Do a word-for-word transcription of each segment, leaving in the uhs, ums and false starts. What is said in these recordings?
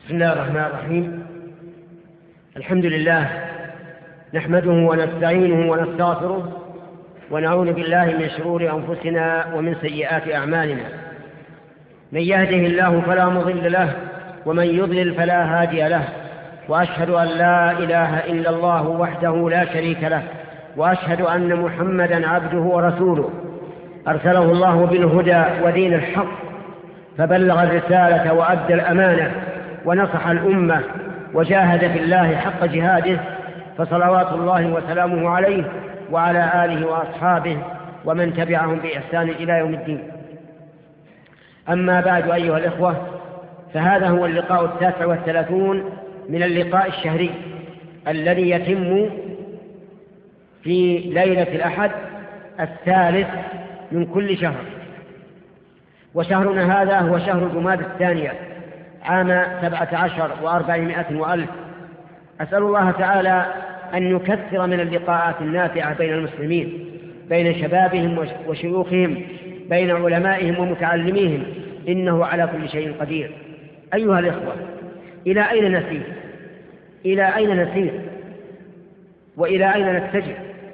بسم الله الرحمن الرحيم. الحمد لله نحمده ونستعينه ونستغفره ونعوذ بالله من شرور أنفسنا ومن سيئات أعمالنا. من يهده الله فلا مضل له ومن يضلل فلا هادي له، وأشهد أن لا إله إلا الله وحده لا شريك له، وأشهد أن محمدا عبده ورسوله أرسله الله بالهدى ودين الحق فبلغ الرسالة وأدى الأمانة ونصح الأمة وجاهد في الله حق جهاده، فصلوات الله وسلامه عليه وعلى آله وأصحابه ومن تبعهم بإحسان إلى يوم الدين. أما بعد أيها الإخوة، فهذا هو اللقاء التاسع والثلاثون من اللقاء الشهري الذي يتم في ليلة الأحد الثالث من كل شهر، وشهرنا هذا هو شهر جمادى الثانية عام سبعة عشر وأربعمائة وألف. أسأل الله تعالى أن يكثر من اللقاءات النافعة بين المسلمين، بين شبابهم وشيوخهم، بين علمائهم ومتعلميهم، إنه على كل شيء قدير. أيها الإخوة، إلى أين نسير؟ إلى أين نسير؟ وإلى أين نتجه؟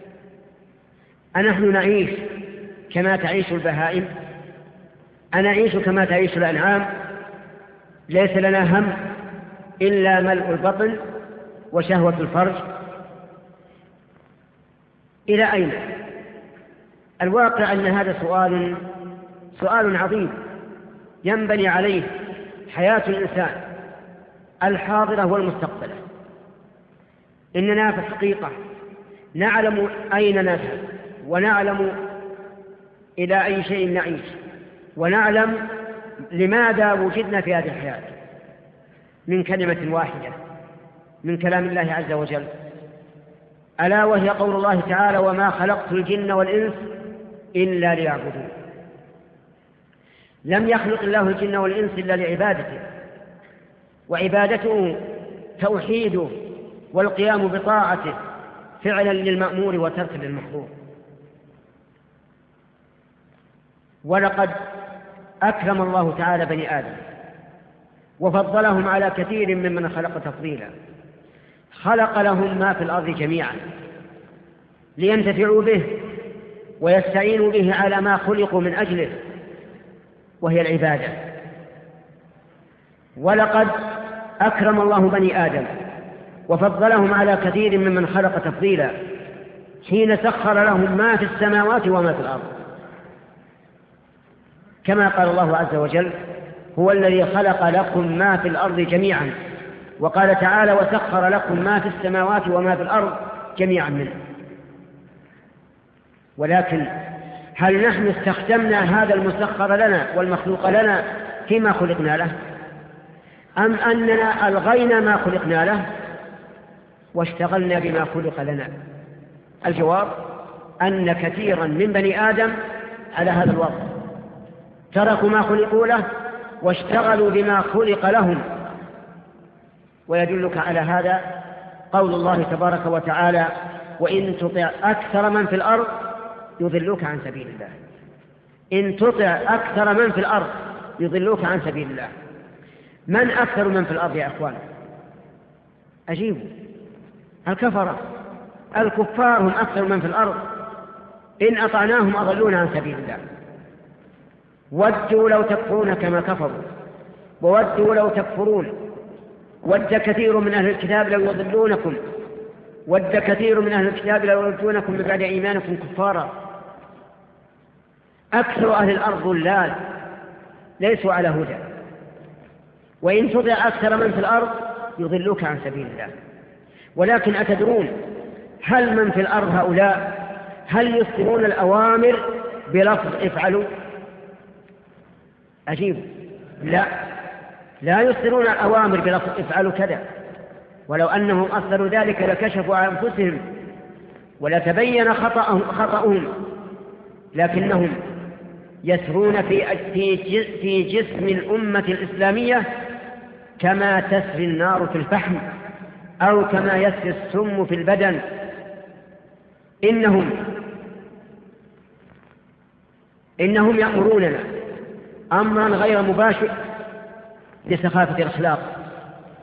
أنحن نعيش كما تعيش البهائم؟ أنعيش كما تعيش الأنعام؟ ليس لنا هم إلا ملء البطن وشهوة الفرج؟ إلى أين؟ الواقع أن هذا سؤال سؤال عظيم ينبني عليه حياة الإنسان الحاضرة والمستقبلة. إننا في الحقيقة نعلم أين نذهب، ونعلم إلى أي شيء نعيش، ونعلم لماذا وجدنا في هذه الحياة من كلمة واحدة من كلام الله عز وجل، ألا وهي قول الله تعالى: وما خلقت الجن والإنس إلا ليعبدون. لم يخلق الله الجن والإنس إلا لعبادته، وعبادته توحيده والقيام بطاعته فعلا للمأمور وتركا للمحظور. ولقد أكرم الله تعالى بني آدم وفضلهم على كثير ممن خلق تفضيلا. خلق لهم ما في الأرض جميعا لينتفعوا به ويستعينوا به على ما خلقوا من أجله، وهي العبادة. ولقد أكرم الله بني آدم وفضلهم على كثير ممن خلق تفضيلا حين سخر لهم ما في السماوات وما في الأرض، كما قال الله عز وجل: هو الذي خلق لكم ما في الأرض جميعا. وقال تعالى: وسخر لكم ما في السماوات وما في الأرض جميعا منه. ولكن هل نحن استخدمنا هذا المسخر لنا والمخلوق لنا فيما خلقنا له، أم أننا ألغينا ما خلقنا له واشتغلنا بما خلق لنا؟ الجواب أن كثيرا من بني آدم على هذا الوضع، تركوا ما خلقوا له واشتغلوا بما خلق لهم. ويدلك على هذا قول الله تبارك وتعالى: وإن تطع أكثر من في الأرض يضلوك عن سبيل الله. إن تطع أكثر من في الأرض يضلوك عن سبيل الله. من أكثر من في الأرض يا أخوان؟ أجيبوا. الكفرة، الكفار هم أكثر من في الأرض. إن أطعناهم أضلونا عن سبيل الله. ودوا لو تكفرون كما كفروا، وودوا لو تكفرون. ود كثير من أهل الكتاب لو يضلونكم، ود كثير من أهل الكتاب لو يردونكم من بعد إيمانكم كفارا. أكثر أهل الأرض ضلال ليسوا على هدى. وإن تطع أكثر من في الأرض يضلوك عن سبيل الله. ولكن أتدرون هل من في الأرض هؤلاء هل يصدرون الأوامر بلفظ افعلوا؟ أجيب: لا، لا يصدرون الأوامر بلفظ افعلوا كذا. ولو أنهم أصدروا ذلك لكشفوا عن أنفسهم ولتبين خطأهم, خطأهم لكنهم يسرون في في جسم الأمة الإسلامية كما تسري النار في الفحم، أو كما يسري السم في البدن. إنهم إنهم يأمروننا أمرا غير مباشر لسخافة الأخلاق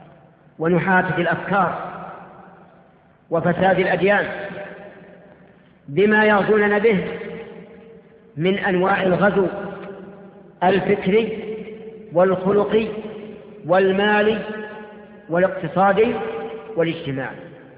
ونحافة الأفكار وفساد الأديان بما يغزوننا به من أنواع الغزو الفكري والخلقي والمالي والاقتصادي والاجتماعي،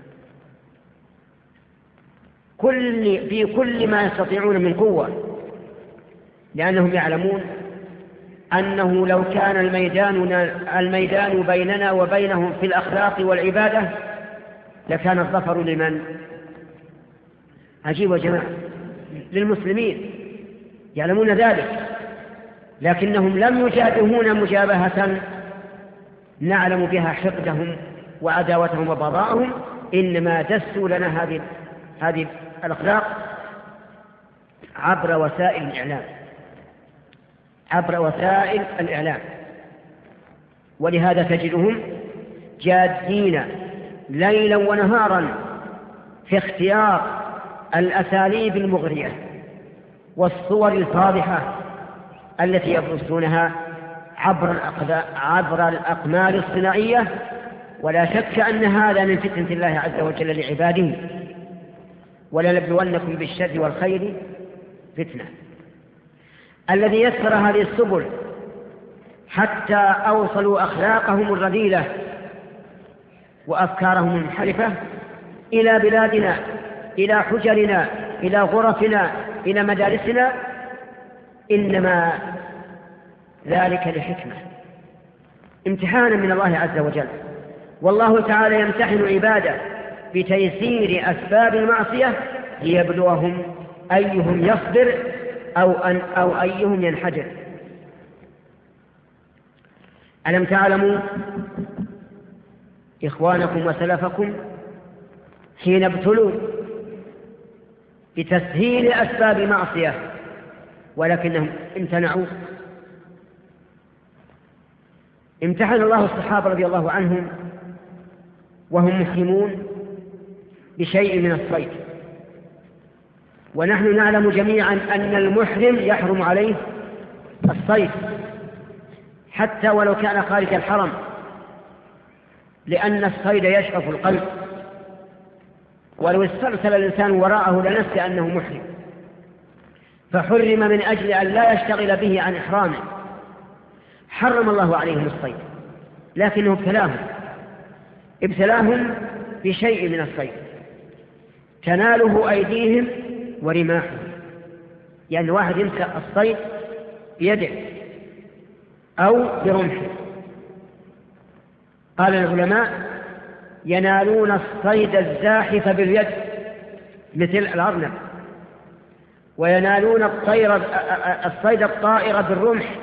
كل في كل ما يستطيعون من قوة، لأنهم يعلمون أنه لو كان الميدان الميدان بيننا وبينهم في الأخلاق والعبادة لكان الظفر لمن؟ عجيب يا جماعة، للمسلمين، يعلمون ذلك، لكنهم لم يجابهون مجابهة نعلم بها حقدهم وعداوتهم وبغضاءهم، إنما دسوا لنا هذه هذه الأخلاق عبر وسائل الإعلام عبر وسائل الإعلام ولهذا تجدهم جادين ليلا ونهارا في اختيار الأساليب المغرية والصور الفاضحة التي يبرزونها عبر عبر الأقمار الصناعية، ولا شك أن هذا من فتنة الله عز وجل لعباده، ولنبلونكم بالشر والخير فتنة. الذي يسر هذه السبل حتى أوصلوا أخلاقهم الرذيلة وأفكارهم المنحرفة إلى بلادنا، إلى حجرنا، إلى غرفنا، إلى مدارسنا، إنما ذلك لحكمة، امتحانا من الله عز وجل. والله تعالى يمتحن عباده بتيسير أسباب المعصية ليبلوهم أيهم يصبر أو, أن أو أيهم ينحجر. ألم تعلموا إخوانكم وسلفكم حين ابتلوا بتسهيل أسباب المعصية ولكنهم امتنعوا؟ امتحن الله الصحابة رضي الله عنهم وهم محرمون بشيء من الصيد، ونحن نعلم جميعا أن المحرم يحرم عليه الصيد حتى ولو كان خارج الحرم، لأن الصيد يشغف القلب، ولو استرسل الإنسان وراءه لنسي أنه محرم، فحرم من أجل أن لا يشتغل به عن إحرامه. حرم الله عليهم الصيد، لكنه ابتلاهم ابتلاهم بشيء من الصيد تناله أيديهم ورماحهم، يعني واحد يمسك الصيد بيده أو برمحه. قال العلماء ينالون الصيد الزاحف باليد مثل الأرنب، وينالون الطير الصيد الطائر بالرمح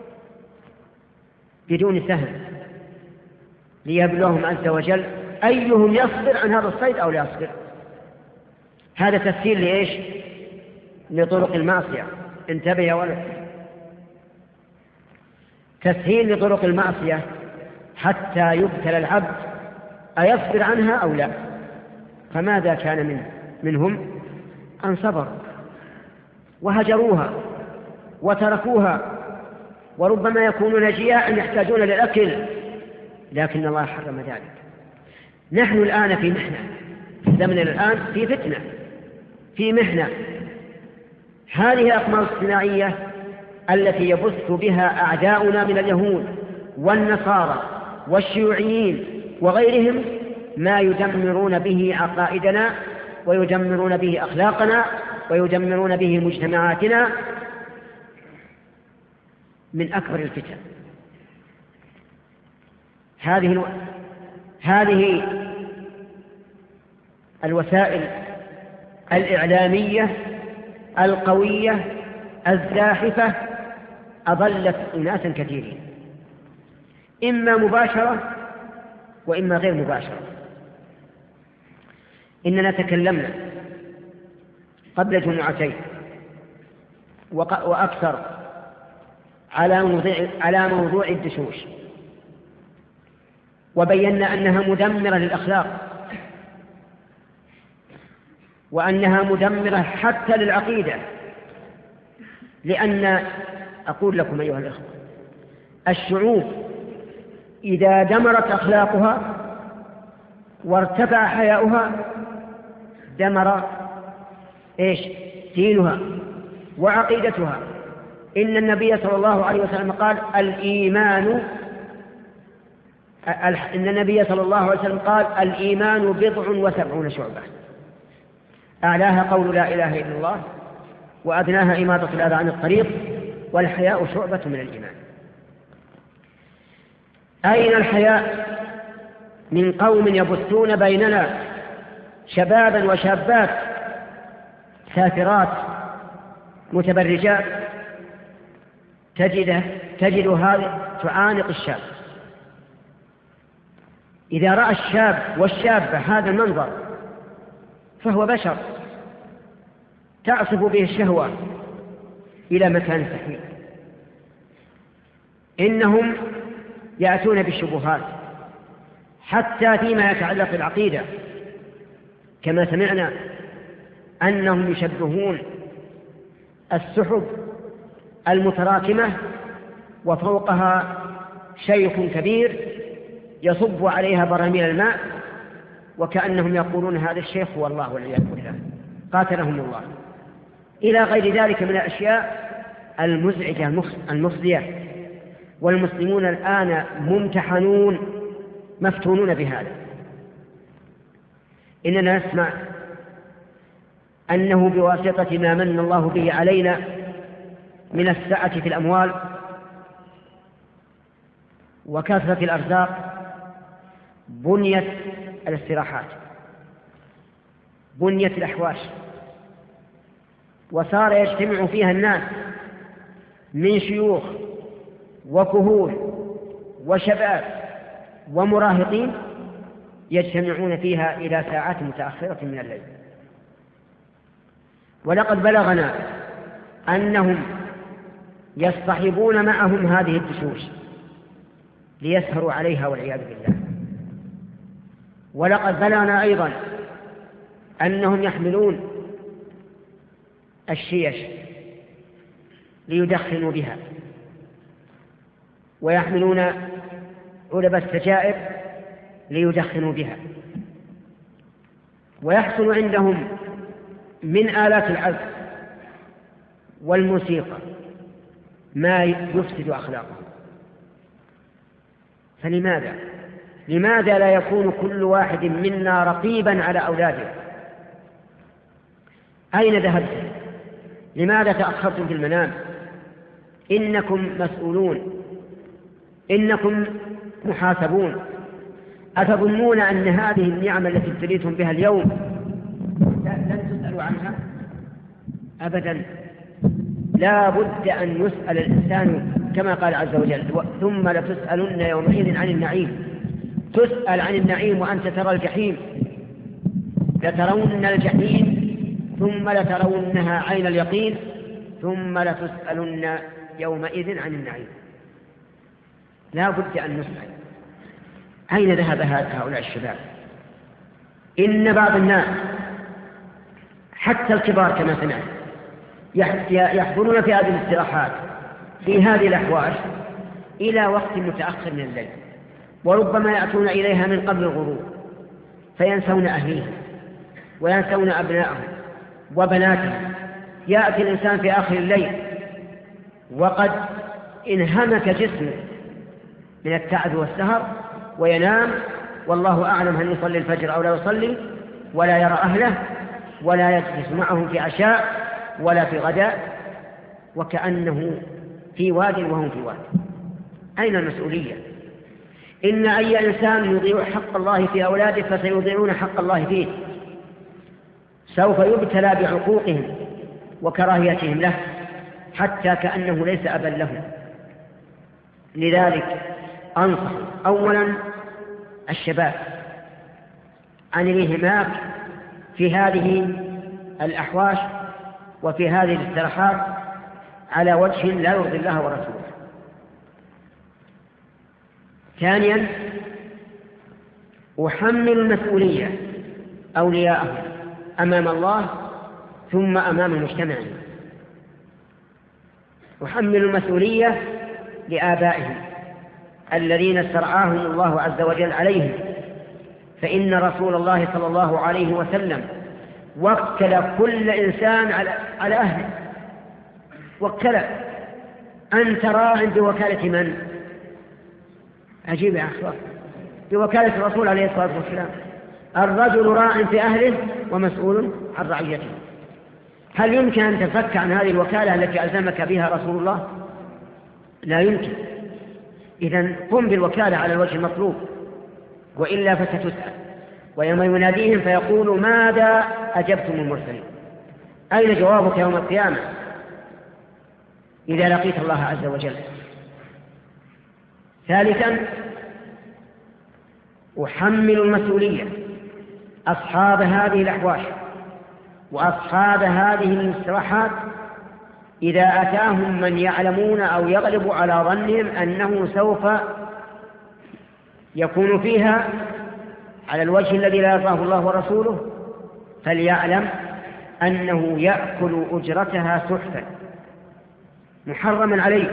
بدون سهم، ليبلوهم عز وجل أيهم يصبر عن هذا الصيد أو لا يصبر. هذا تسهيل لإيش؟ لطرق المعصية. انتبه يا ولد، تسهيل لطرق المعصية حتى يبتلى العبد أيصبر عنها أو لا. فماذا كان من منهم؟ أن صبروا وهجروها وتركوها، وربما يكونون جياعا يحتاجون للأكل، لكن الله حرم ذلك. نحن الآن في محنة، في زمننا الآن في فتنة، في محنة. هذه الأقمار الصناعية التي يبث بها أعداؤنا من اليهود والنصارى والشيوعيين وغيرهم ما يدمرون به عقائدنا ويدمرون به أخلاقنا ويدمرون به مجتمعاتنا من أكبر الفتن. هذه الو... هذه الوسائل الإعلامية القوية الزاحفة أضلت أناسا كثيرين، إما مباشرة وإما غير مباشرة. إننا تكلمنا قبل جمعتين وأكثر على موضوع, على موضوع الدشوش، وبينا أنها مدمرة للأخلاق، وأنها مدمرة حتى للعقيدة. لأن أقول لكم أيها الأخوة، الشعوب إذا دمرت أخلاقها وارتفع حياؤها دمر إيش دينها وعقيدتها. إن النبي صلى الله عليه وسلم قال الإيمان إن النبي صلى الله عليه وسلم قال الإيمان بضع وسبعون شعبة، أعلاها قول لا إله إلا الله، وأدناها إماطة الأذى عن الطريق، والحياء شعبة من الإيمان. أين الحياء من قوم يبثون بيننا شبابا وشابات سافرات متبرجات تجد, تجد هذه تعانق الشاب. إذا رأى الشاب والشابة هذا المنظر فهو بشر تعصف به الشهوة إلى مكان سحيق. إنهم يأتون بالشبهات حتى فيما يتعلق بالعقيدة، كما سمعنا أنهم يشبهون السحب المتراكمة وفوقها شيخ كبير يصب عليها براميل الماء، وكأنهم يقولون هذا الشيخ هو الله والعياذ بالله قاتلهم الله، إلى غير ذلك من الأشياء المزعجة المفضية. والمسلمون الآن ممتحنون مفتونون بهذا. إننا نسمع أنه بواسطة ما من الله به علينا من السعة في الأموال وكثرة الأرزاق بنيت الاستراحات، بنيت الأحواش، وصار يجتمع فيها الناس من شيوخ وكهول وشباب ومراهقين يجتمعون فيها إلى ساعات متأخرة من الليل. ولقد بلغنا أنهم يصطحبون معهم هذه الدشوش ليسهروا عليها والعياذ بالله. ولقد بلغنا أيضا أنهم يحملون الشيش ليدخنوا بها، ويحملون علب السجائر ليدخنوا بها، ويحصل عندهم من آلات العزف والموسيقى ما يفسد أخلاقهم. فلماذا؟ لماذا لا يكون كل واحد منا رقيبا على أولاده؟ أين ذهبتم؟ لماذا تأخرتم في المنام؟ إنكم مسؤولون، إنكم محاسبون. أتظنون أن هذه النعمة التي ابتليتم بها اليوم لن تسألوا عنها؟ أبدا، لا بد أن يسأل الإنسان كما قال عز وجل ثم لتسألن يومئذ عن النعيم. تسأل عن النعيم وأنت ترى الجحيم، لترون الجحيم ثم لترونها عين اليقين ثم لتسألن يومئذ عن النعيم. لا بد أن نسأل أين ذهب هؤلاء الشباب؟ إن بعض الناس حتى الكبار كما سمعت يحضرون في هذه الاستراحات في هذه الأحواش إلى وقت متأخر من الليل، وربما يأتون إليها من قبل الغروب فينسون أهليهم وينسون أبنائهم وبناتهم. يأتي الإنسان في آخر الليل وقد انهمك جسمه من التعب والسهر وينام، والله أعلم هل يصلي الفجر أو لا يصلي، ولا يرى أهله ولا يجلس معهم في عشاء ولا في غداء، وكأنه في واد وهم في واد. أين المسؤولية؟ إن أي إنسان يضيع حق الله في أولاده فسيضيعون حق الله فيه، سوف يبتلى بعقوقهم وكراهيتهم له حتى كأنه ليس أبا لهم. لذلك أنصح أولا الشباب عن الانهماك في هذه الأحواش وفي هذه الاستراحات على وجه لا يرضي الله ورسوله. ثانيا أحمل المسؤولية أولياءهم أمام الله ثم أمام المجتمع. أحمل المسؤولية لآبائهم الذين استرعاهم الله عز وجل عليهم فإن رسول الله صلى الله عليه وسلم وكل كل إنسان على على أهله، وكل أنت راع بوكالة من؟ عجيب يا أخوة، بوكالة الرسول عليه الصلاة والسلام. الرجل راع في أهله ومسؤول عن رعيته. هل يمكن أن تفك عن هذه الوكالة التي ألزمك بها رسول الله؟ لا يمكن. إذن قم بالوكالة على الوجه المطلوب، وإلا فستسأل. ويوم يناديهم فيقول ماذا أجبتم المرسلين؟ أين جوابك يوم القيامة إذا لقيت الله عز وجل؟ ثالثا، أحمل المسؤولية أصحاب هذه الأحواش وأصحاب هذه المصطلحات إذا أتاهم من يعلمون أو يغلب على ظنهم أنه سوف يكون فيها على الوجه الذي لا يرضاه الله ورسوله، فليعلم أنه يأكل أجرتها سحتا محرما عليه.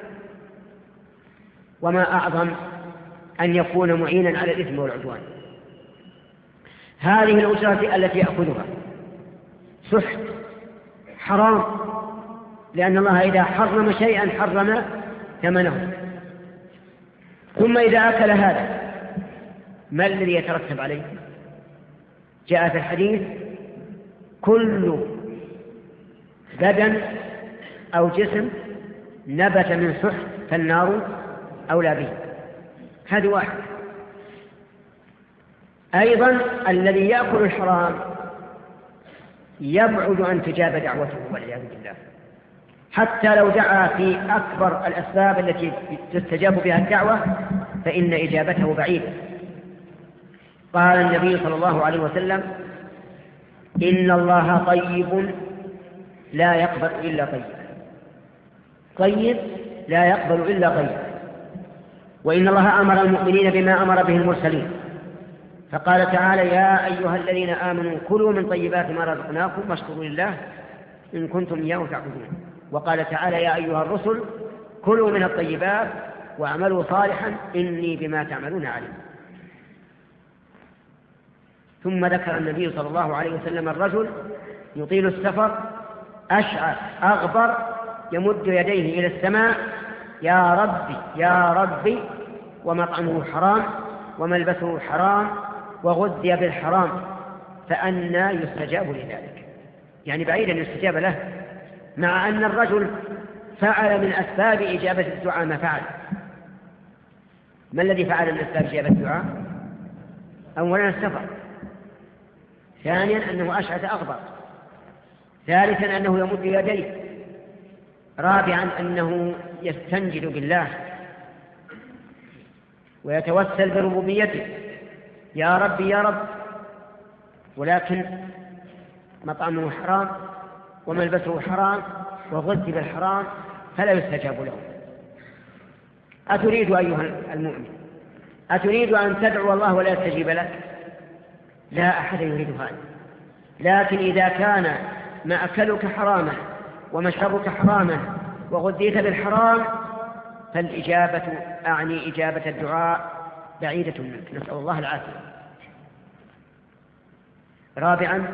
وما أعظم أن يكون معينا على الإثم والعدوان. هذه الأجرة التي يأخذها سحت حرام، لأن الله إذا حرم شيئا حرم ثمنه. ثم إذا أكل هذا ما الذي يترتب عليه؟ جاء في الحديث كل بدن أو جسم نبت من سحت فالنار أولى به. هذا واحد. أيضا الذي يأكل الحرام يبعد أن تجاب دعوته والعياذ بالله، حتى لو دعا في أكبر الأسباب التي تستجاب بها الدعوة فإن إجابته بعيدة. قال النبي صلى الله عليه وسلم إن الله طيب لا يقبل إلا طيب، طيب لا يقبل إلا طيب. وإن الله أمر المؤمنين بما أمر به المرسلين، فقال تعالى يا أيها الذين آمنوا كلوا من طيبات ما رزقناكم واشكروا لله إن كنتم إياه تعبدون. وقال تعالى يا أيها الرسل كلوا من الطيبات واعملوا صالحا إني بما تعملون عليم. ثم ذكر النبي صلى الله عليه وسلم الرجل يطيل السفر أشعث أغبر يمد يديه إلى السماء يا ربي يا ربي ومطعمه حرام وملبسه حرام وغذي بالحرام فأنى يستجاب لذلك. يعني بعيدا يستجاب له، مع أن الرجل فعل من أسباب إجابة الدعاء ما فعل. ما الذي فعل من أسباب إجابة الدعاء؟ أولا السفر، ثانيا أنه أشعث أغبر، ثالثا أنه يمد يديه، رابعا أنه يستنجد بالله ويتوسل بربوبيته يا ربي يا رب، ولكن مطعمه حرام وملبسه حرام وغذي بالحرام فلا يستجاب له. أتريد أيها المؤمن أتريد أن تدعو الله ولا يستجيب لك؟ لا أحد يريد هذا. لكن إذا كان مأكلك حراما ومشربك حراما وغذيت بالحرام فالإجابة أعني إجابة الدعاء بعيدة منك، نسأل الله العافية. رابعا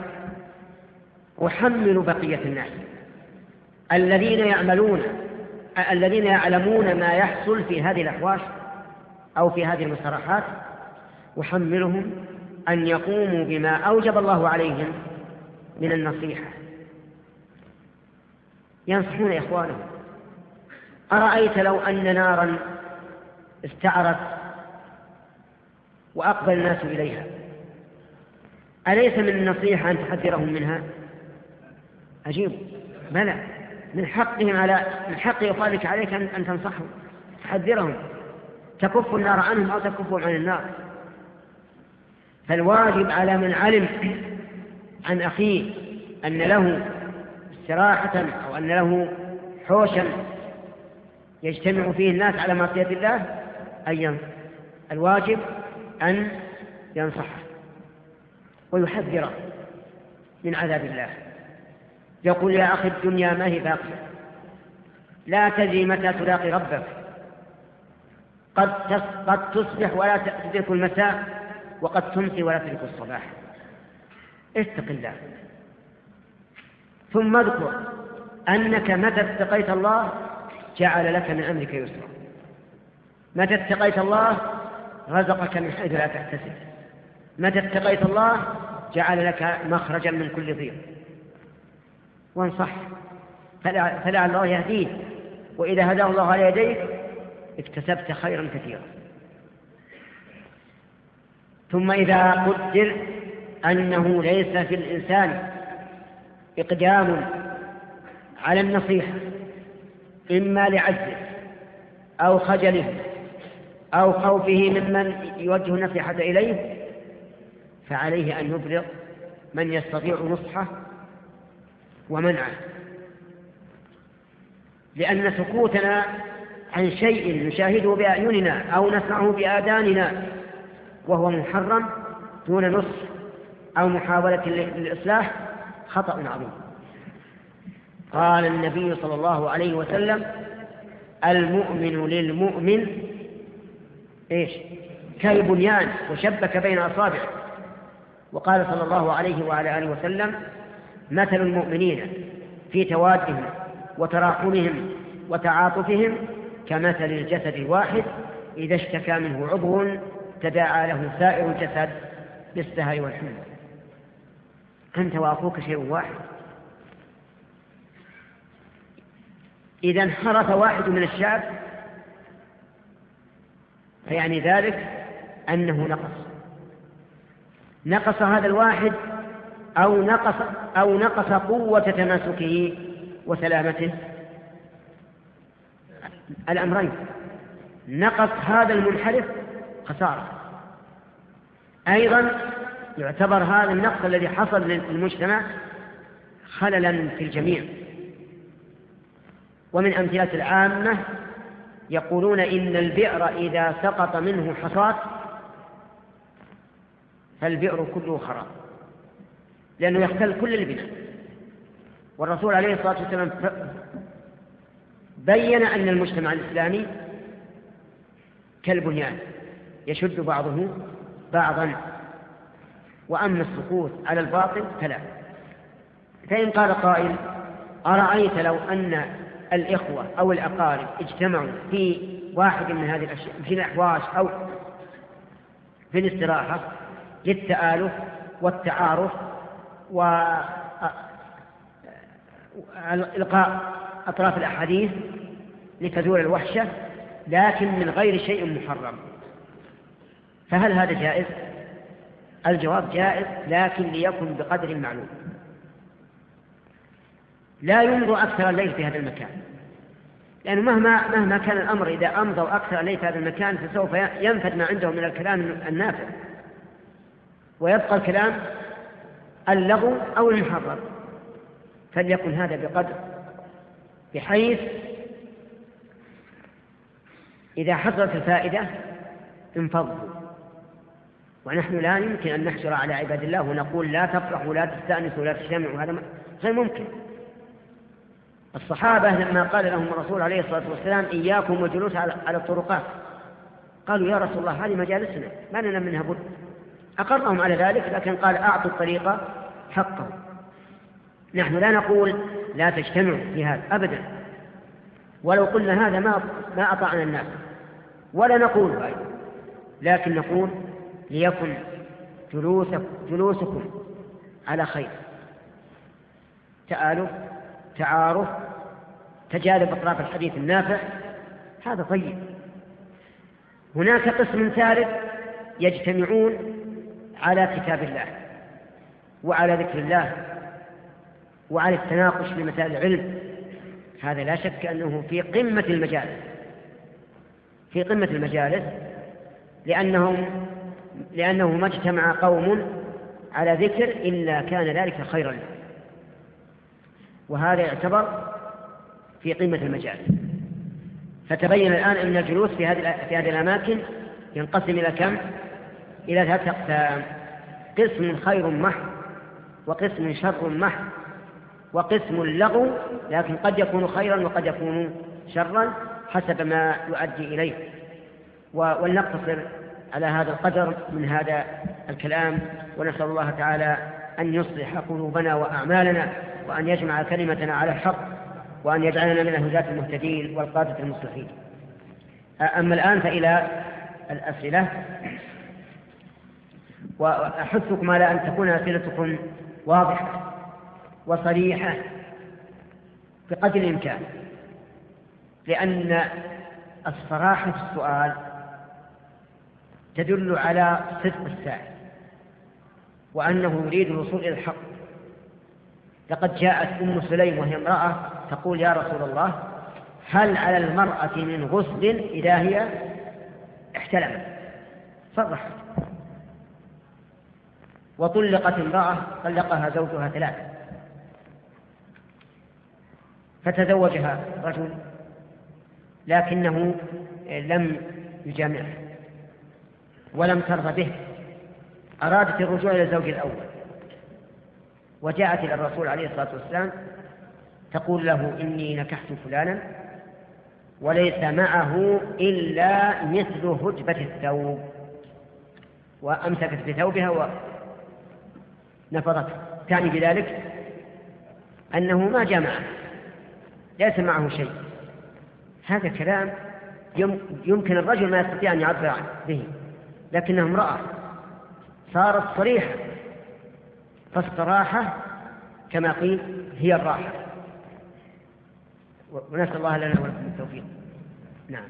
أحمل بقية الناس الذين يعملون الذين يعلمون ما يحصل في هذه الأحواش أو في هذه المصطلحات، أحملهم أن يقوموا بما أوجب الله عليهم من النصيحة، ينصحون إخوانهم. أرأيت لو أن نارا استعرت وأقبل الناس إليها، أليس من النصيحة أن تحذرهم منها؟ عجيب، بلى، من حقهم على من حق إخوانك عليك أن تنصحهم، تحذرهم، تكف النار عنهم أو تكفهم عن النار. فالواجب على من علم عن أخيه أن له استراحة أو أن له حوشا يجتمع فيه الناس على معصية الله أن الواجب أن ينصحه ويحذره من عذاب الله. يقول يا أخي الدنيا ما هي باقية، لا تدري متى تلاقي ربك، قد قد تصبح ولا تدرك المساء، وقد تمسي ولا تدرك الصباح. اتق الله. ثم اذكر أنك متى اتقيت الله جعل لك من أمرك يسرا. متى اتقيت الله رزقك من حيث لا تحتسب. متى اتقيت الله جعل لك مخرجا من كل ضيق. وانصح فلعل الله يهديك، وإذا هداه الله على يديك اكتسبت خيرا كثيرا. ثم إذا قدر أنه ليس في الإنسان إقدام على النصيحة إما لعجزه أو خجله أو خوفه ممن يوجه النصيحة إليه، فعليه أن يبلغ من يستطيع نصحه ومنعه، لأن سكوتنا عن شيء نشاهده بأعيننا أو نسمعه بآذاننا وهو محرم دون نصح أو محاولة للإصلاح خطأ عظيم. قال النبي صلى الله عليه وسلم: المؤمن للمؤمن إيش؟ كالبنيان وشبك بين أصابعه. وقال صلى الله عليه وعلى آله وسلم: مثل المؤمنين في توادهم وتراحمهم وتعاطفهم كمثل الجسد الواحد إذا اشتكى منه عضو تداعى له سائر الجسد بالسهر والحمى. أنت وأخوك شيء واحد، إذا انحرف واحد من الشعب فيعني ذلك أنه نقص نقص هذا الواحد أو نقص, أو نقص قوة تماسكه وسلامته. الأمرين: نقص هذا المنحرف خسارة، أيضا يعتبر هذا النقص الذي حصل للمجتمع خللا في الجميع. ومن أمثلة العامة يقولون إن البئر إذا سقط منه حصاة فالبئر كله خراب، لأنه يختل كل البناء. والرسول عليه الصلاة والسلام بين أن المجتمع الإسلامي كالبنيان يشد بعضه بعضا، وأما السقوط على الباطل فلا. فإن قال قائل: أرأيت لو أن الإخوة أو الأقارب اجتمعوا في واحد من هذه الأشياء، في الأحواش أو في الاستراحة للتآلف والتعارف وإلقاء أطراف الأحاديث لتزول الوحشة لكن من غير شيء محرم، فهل هذا جائز؟ الجواب: جائز، لكن ليكن بقدر معلوم. لا يمضوا أكثر الليل في هذا المكان، لأنه مهما, مهما كان الأمر إذا أمضوا أكثر الليل في هذا المكان فسوف ينفد ما عندهم من الكلام النافع، ويبقى الكلام اللغو أو المحرم. فليكن هذا بقدر، بحيث إذا حصلت الفائدة انفضوا. ونحن لا يمكن أن نحشر على عباد الله ونقول لا تفرحوا لا تستأنسوا لا تجتمعوا، هذا غير ممكن. الصحابة لما قال لهم الرسول عليه الصلاة والسلام: إياكم والجلوس على الطرقات، قالوا: يا رسول الله هذه مجالسنا ما لنا منها بد. أقرهم على ذلك، لكن قال: أعطوا الطريق حقه. نحن لا نقول لا تجتمعوا في هذا أبدا، ولو قلنا هذا ما ما أطعنا الناس، ولا نقول أيضا، لكن نقول ليكن جلوسكم, جلوسكم على خير، تآلف، تعارف، تجاذب أطراف الحديث النافع، هذا طيب. هناك قسم ثالث يجتمعون على كتاب الله وعلى ذكر الله وعلى التناقش في مسائل العلم، هذا لا شك أنه في قمة المجالس في قمة المجالس لأنهم لأنه ما اجتمع قوم على ذكر إلا كان ذلك خيرا له، وهذا يعتبر في قمة المجالس. فتبين الآن أن الجلوس في هذه في هذه الأماكن ينقسم إلى كم؟ إلى ثلاثة أقسام: قسم خير محض، وقسم شر محض، وقسم اللغو لكن قد يكون خيرا وقد يكون شرا حسب ما يؤدي إليه. ولنقتصر على هذا القدر من هذا الكلام، ونسأل الله تعالى أن يصلح قلوبنا وأعمالنا، وأن يجمع كلمتنا على الحق، وأن يجعلنا من الهداة المهتدين والقادة المصلحين. أما الآن فإلى الأسئلة، وأحثكم على أن تكون أسئلتكم واضحة وصريحة بقدر الإمكان، لأن الصراحة في السؤال تدل على صدق السائل وأنه يريد الوصول إلى الحق. لقد جاءت أم سليم وهي امرأة تقول: يا رسول الله، هل على المرأة من غسل إذا هي احتلمت؟ صرحت. وطلقت امرأة طلقها زوجها ثلاثة، فتزوجها رجل لكنه لم يجامعه ولم ترضى به، أرادت الرجوع إلى الزوج الأول، وجاءت إلى الرسول عليه الصلاة والسلام تقول له: إني نكحت فلانا وليس معه إلا مثل هجبة الثوب، وأمسكت بثوبها ونفضته، تعني بذلك أنه ما جامعه، ليس معه شيء. هذا كلام يمكن الرجل ما يستطيع أن يعبر به، لكنها امرأة صارت صريحة، فالصراحة كما قيل هي الراحة، ونسأل الله لنا ولكم التوفيق. نعم.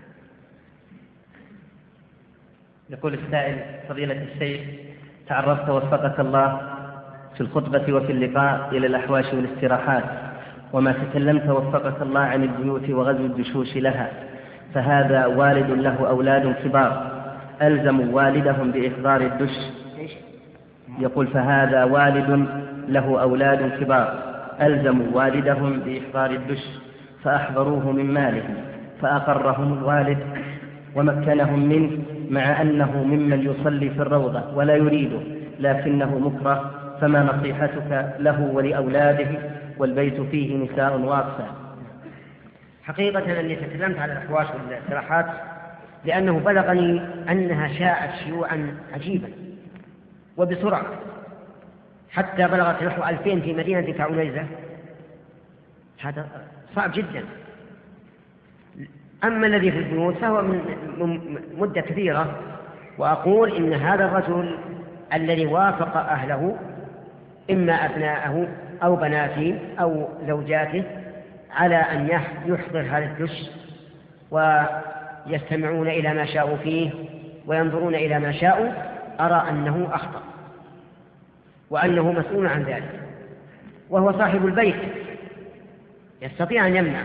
يقول السائل: فضيلة الشيخ، تعرفت وفقك الله في الخطبة وفي اللقاء إلى الأحواش والاستراحات، وما تكلمت وفقك الله عن البيوت وغزو الدشوش لها، فهذا والد له أولاد كبار ألزموا والدهم بإحضار الدش. يقول: فهذا والد له أولاد كبار ألزموا والدهم بإحضار الدش فأحضروه من مالهم، فأقرهم الوالد ومكنهم منه، مع أنه ممن يصلي في الروضة ولا يريده لكنه مكره، فما نصيحتك له ولأولاده والبيت فيه نساء واقفة؟ حقيقة أني تكلمت على الأحواش والاستراحات لأنه بلغني أنها شاءت شيوعا عجيبا وبسرعة، حتى بلغت نحو ألفين في مدينة كعنيزة. هذا صعب جدا. أما الذي في البيوت فهو من مدة كثيرة، وأقول إن هذا الرجل الذي وافق أهله، إما أبناءه أو بناته أو زوجاته، على أن يحضر هذا الدش ويستمعون إلى ما شاءوا فيه وينظرون إلى ما شاءوا، أرى أنه أخطأ وأنه مسؤول عن ذلك، وهو صاحب البيت يستطيع أن يمنع.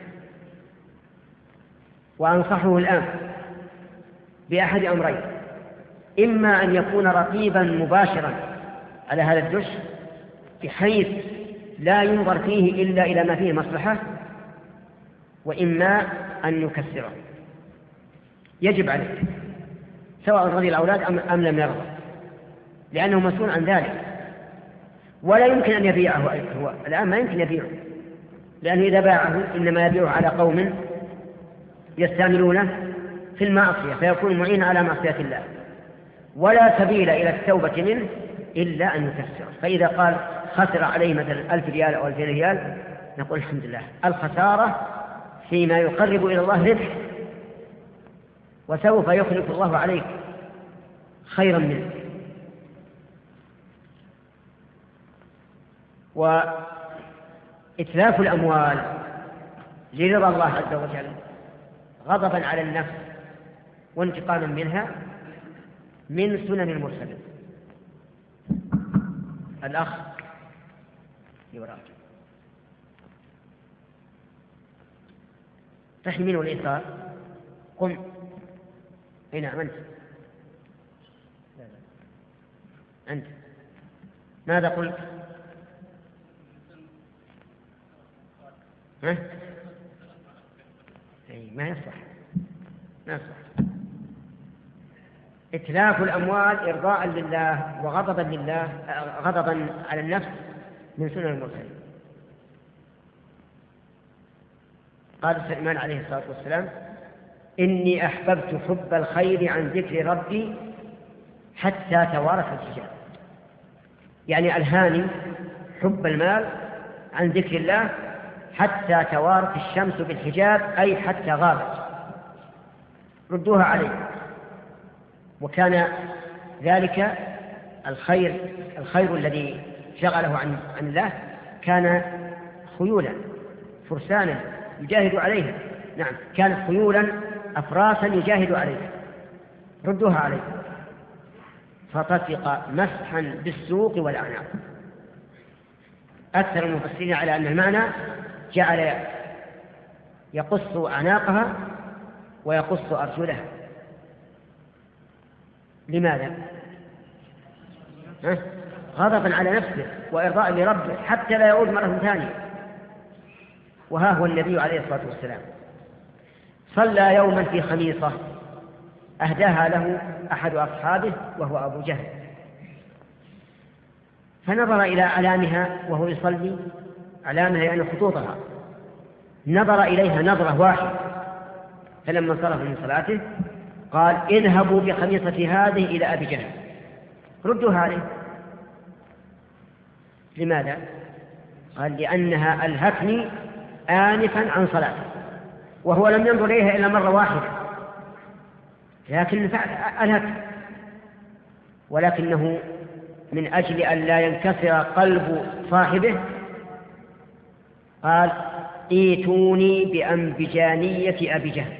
وأنصحه الآن بأحد أمرين: إما أن يكون رقيبا مباشرا على هذا الدش بحيث لا ينظر فيه إلا إلى ما فيه مصلحة، وإما أن يكسره. يجب عليه سواء رضي الأولاد أم لم يرضى، لأنه مسؤول عن ذلك، ولا يمكن أن يبيعه. هو الآن ما يمكن يبيعه، لأنه إذا باعه إنما يبيعه على قوم يستعملونه في المعصية فيكون معينا على معصية الله، ولا سبيل إلى التوبة منه إلا أن يكسره. فإذا قال خسر عليه مثلا ألف ريال أو ألفين ريال، نقول الحمد لله، الخسارة فيما يقرب إلى الله ربح، وسوف يخلف الله عليك خيرا منه. وإتلاف الأموال لرضا الله عز وجل غضبا على النفس وانتقاما منها من سنن المرسلين. الأخ يوراك تحمين والإيثار. قم. أي نعم أنت. لا لا. أنت ماذا قلت؟ ها؟ أي ما يصح، ما يصح. إتلاف الأموال إرضاء لله وغضبا لله، غضبا على النفس من سنن المرسلين. قال سليمان عليه الصلاة والسلام: إني أحببت حب الخير عن ذكر ربي حتى توارت الحجاب. يعني ألهاني حب المال عن ذكر الله حتى توارت الشمس بالحجاب، أي حتى غابت. ردوها عليه. وكان ذلك الخير الخير الذي شغله عن عن الله كان خيولا فرسانا يجاهد عليها. نعم، كانت خيولا أفراسا يجاهد عليها. ردوها عليه. فطفق مسحا بالسوق والأعناق. أكثر المفسرين على أن المعنى جعل يقص أعناقها ويقص أرجلها. لماذا؟ غضبا على نفسه وإرضاء لربه حتى لا يعود مرة ثانية. وها هو النبي عليه الصلاة والسلام صلى يوما في خميصة أهداها له أحد أصحابه وهو أبو جهل، فنظر إلى علامها وهو يصلي، علامها يعني خطوطها، نظر إليها نظرة واحدة، فلما انصرف من صلاته قال اذهبوا بخميصتي هذه إلى أبي جهل ردوها عليه. لماذا؟ قال لأنها ألهتني آنفا عن صلاته، وهو لم ينظر إليها إلا مرة واحدة، لكن ألهت، ولكنه من أجل أن لا ينكسر قلب صاحبه قال ائتوني بأنبجانية أبي جهل،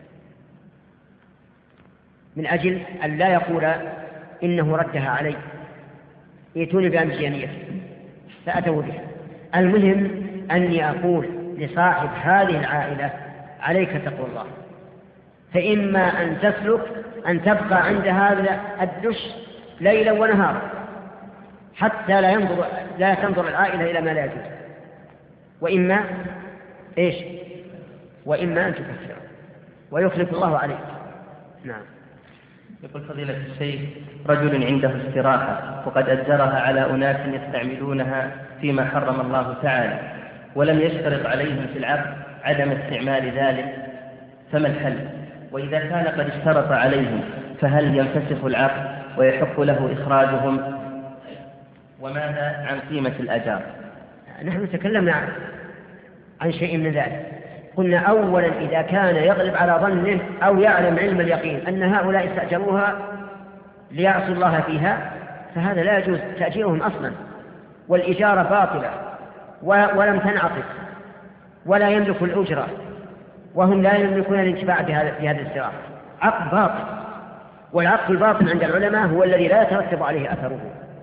من أجل أن لا يقول إنه ردها علي، ائتوني بأنبجانية، فأتوا بها. المهم أني أقول لصاحب هذه العائلة عليك تقوى الله، فإما أن تسلك أن تبقى عند هذا الدش ليلا ونهارا حتى لا ينظر لا تنظر العائلة إلى ما لا يجوز، وإما إيش وإما أن تكفر ويخلف الله عليك. نعم. يقول فضيلة الشيخ رجل عنده استراحة وقد أجرها على أناس يستعملونها فيما حرم الله تعالى، ولم يشترط عليهم في العقد عدم استعمال ذلك، فما الحل؟ وإذا كان قد اشترط عليهم فهل ينفسخ العقد ويحق له إخراجهم؟ وماذا عن قيمة الأجار؟ نحن تكلمنا عن شيء من ذلك. قلنا أولا إذا كان يغلب على ظنه أو يعلم علم اليقين أن هؤلاء استأجروها ليعصوا الله فيها فهذا لا يجوز تأجيرهم أصلا، والإجارة باطلة ولم تنعقد ولا يملك الأجرة وهم لا يملكون الانتفاع بهذا الاستراحة، عقد باطل، والعقد الباطل عند العلماء هو الذي لا يترتب عليه أثره.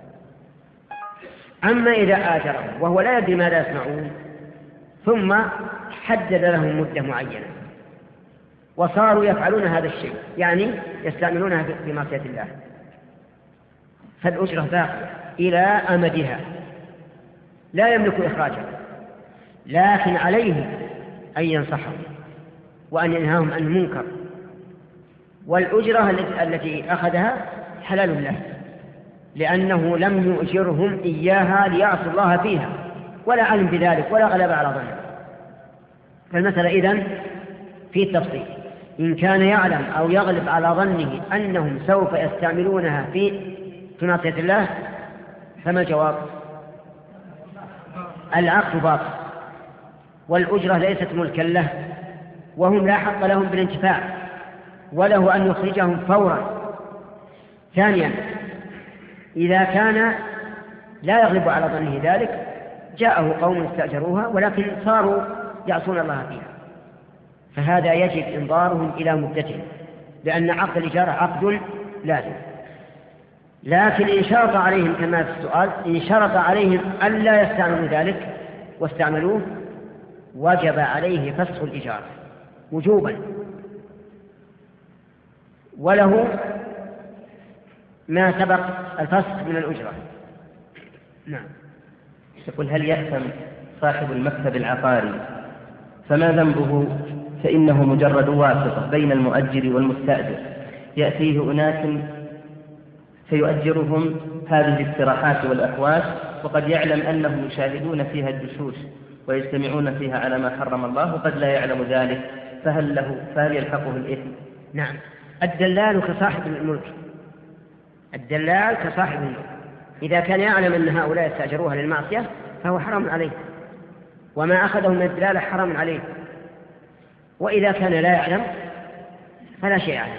أما إذا آجره وهو لا يدري ماذا يصنعون ثم حدد لهم مدة معينة وصاروا يفعلون هذا الشيء، يعني يستعملونها في معصية الله، فالأجرة باقية إلى أمدها لا يملك إخراجها، لكن عليه أن ينصحهم وأن ينهاهم عن المنكر، والأجرة التي أخذها حلال له لأنه لم يؤجرهم إياها ليعصوا الله فيها ولا علم بذلك ولا غلب على ظنه. فالمسألة إذن في التفصيل، إن كان يعلم أو يغلب على ظنه أنهم سوف يستعملونها في معصية الله فما الجواب؟ العقد باطل والأجرة ليست ملكا له وهم لا حق لهم بالانتفاع وله أن يخرجهم فورا. ثانيا إذا كان لا يغلب على ظنه ذلك جاءه قوم استأجروها ولكن صاروا يعصون الله فيها فهذا يجب إنظارهم إلى مدته، لأن عقد الإجارة عقد لازم. لكن إن شرط عليهم كما في السؤال، إن شرط عليهم ألا يستعملوا ذلك واستعملوه وجب عليه فسخ الإجارة وجوبا، وله ما سبق الفسخ من الأجرة. نعم. يقول هل يأثم صاحب المكتب العقاري؟ فما ذنبه؟ فإنه مجرد واسطة بين المؤجر والمستأجر، يأتيه أناس فيؤجرهم هذه الاستراحات والأحواش وقد يعلم أنهم يشاهدون فيها الدشوش ويجتمعون فيها على ما حرم الله وقد لا يعلم ذلك، فهل له فهل يلحقه الإثم؟ نعم. الدلال كصاحب الملك، الدلال كصاحب النور، إذا كان يعلم أن هؤلاء استأجروها للمعصية فهو حرام عليه، وما أخذه من الدلالة حرام عليه، وإذا كان لا يعلم فلا شيء عليه.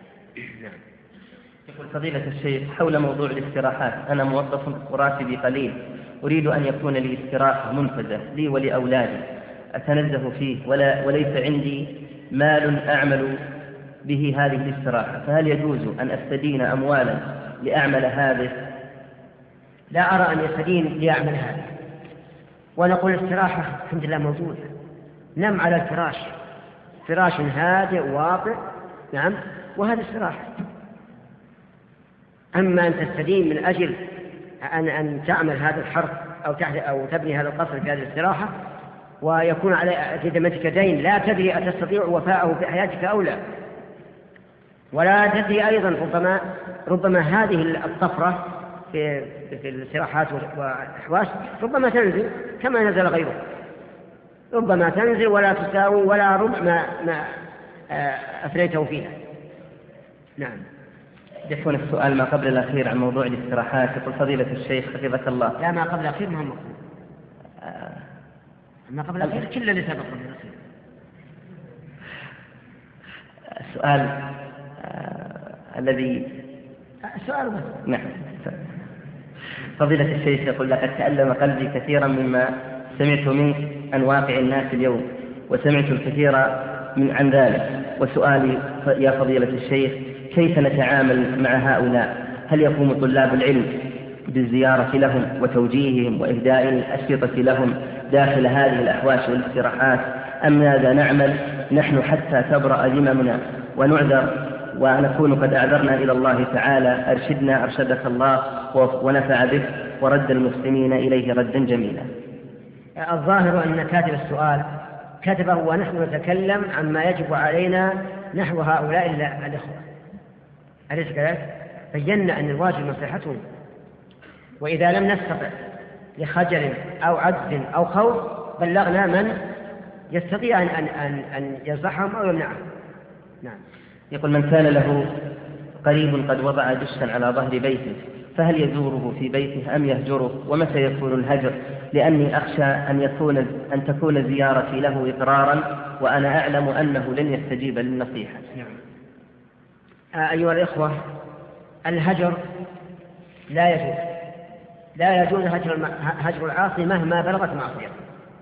يقول فضيلة الشيخ حول موضوع الاستراحات، أنا موظف وراتبي قليل، أريد أن يكون لي استراحة منفذة لي ولأولادي أتنزه فيه، ولا وليس عندي مال أعمل به هذه الاستراحة، فهل يجوز أن أستدين أموالا لأعمل هذه؟ لا أرى أن يستدين ليعمل هذا، ونقول الاستراحة الحمد لله موجودة، نم على الفراش، فراش هادئ واطئ، نعم، وهذا استراحة. أما أن تستدين من أجل أن, أن تعمل هذا الحرف أو, أو تبني هذا القصر في هذه الاستراحة ويكون على ذمتك دين لا تدري أتستطيع وفاءه في حياتك أو لا، ولا تدري أيضا ربما, ربما هذه الطفرة في, في الاستراحات والأحواش ربما تنزل كما نزل غيره، ربما تنزل ولا تساوي ولا ربع ما, ما أفنيته فيها. نعم. يكون السؤال ما قبل الأخير عن موضوع الاستراحات، يقول فضيلة الشيخ حفظك الله. لا، ما قبل الأخير ما هو مقبول. آه. ما قبل الأخير كل اللي سبق قبل الأخير. السؤال آه الذي السؤال بس. نعم. فضيلة الشيخ يقول لقد تألم قلبي كثيرا مما سمعت منك عن واقع الناس اليوم، وسمعت الكثير من عن ذلك، وسؤالي يا فضيلة الشيخ كيف نتعامل مع هؤلاء؟ هل يقوم طلاب العلم بالزيارة لهم وتوجيههم وإهداء الأشرطة لهم داخل هذه الأحواش والاستراحات، أم ماذا نعمل نحن حتى تبرأ ذممنا ونعذر ونكون قد أعذرنا إلى الله تعالى؟ أرشدنا أرشدك الله ونفع بك ورد المسلمين إليه ردا جميلا. الظاهر أن كاتب السؤال كتبه ونحن نتكلم عما يجب علينا نحو هؤلاء الإخوة، أليس كذلك؟ بينا أن الواجب مصلحتهم، وإذا لم نستطع لخجل أو عجز أو خوف بلغنا من يستطيع أن, أن, أن ينصحهم أو يمنعهم. نعم. يقول من كان له قريب قد وضع دشا على ظهر بيته فهل يزوره في بيته أم يهجره، ومتى يكون الهجر؟ لأني أخشى أن, يكون أن تكون زيارتي له إقرارا وأنا أعلم أنه لن يستجيب للنصيحة. نعم. أيها الإخوة، الهجر لا يجوز، لا يجوز هجر العاصي مهما بلغت معصيته،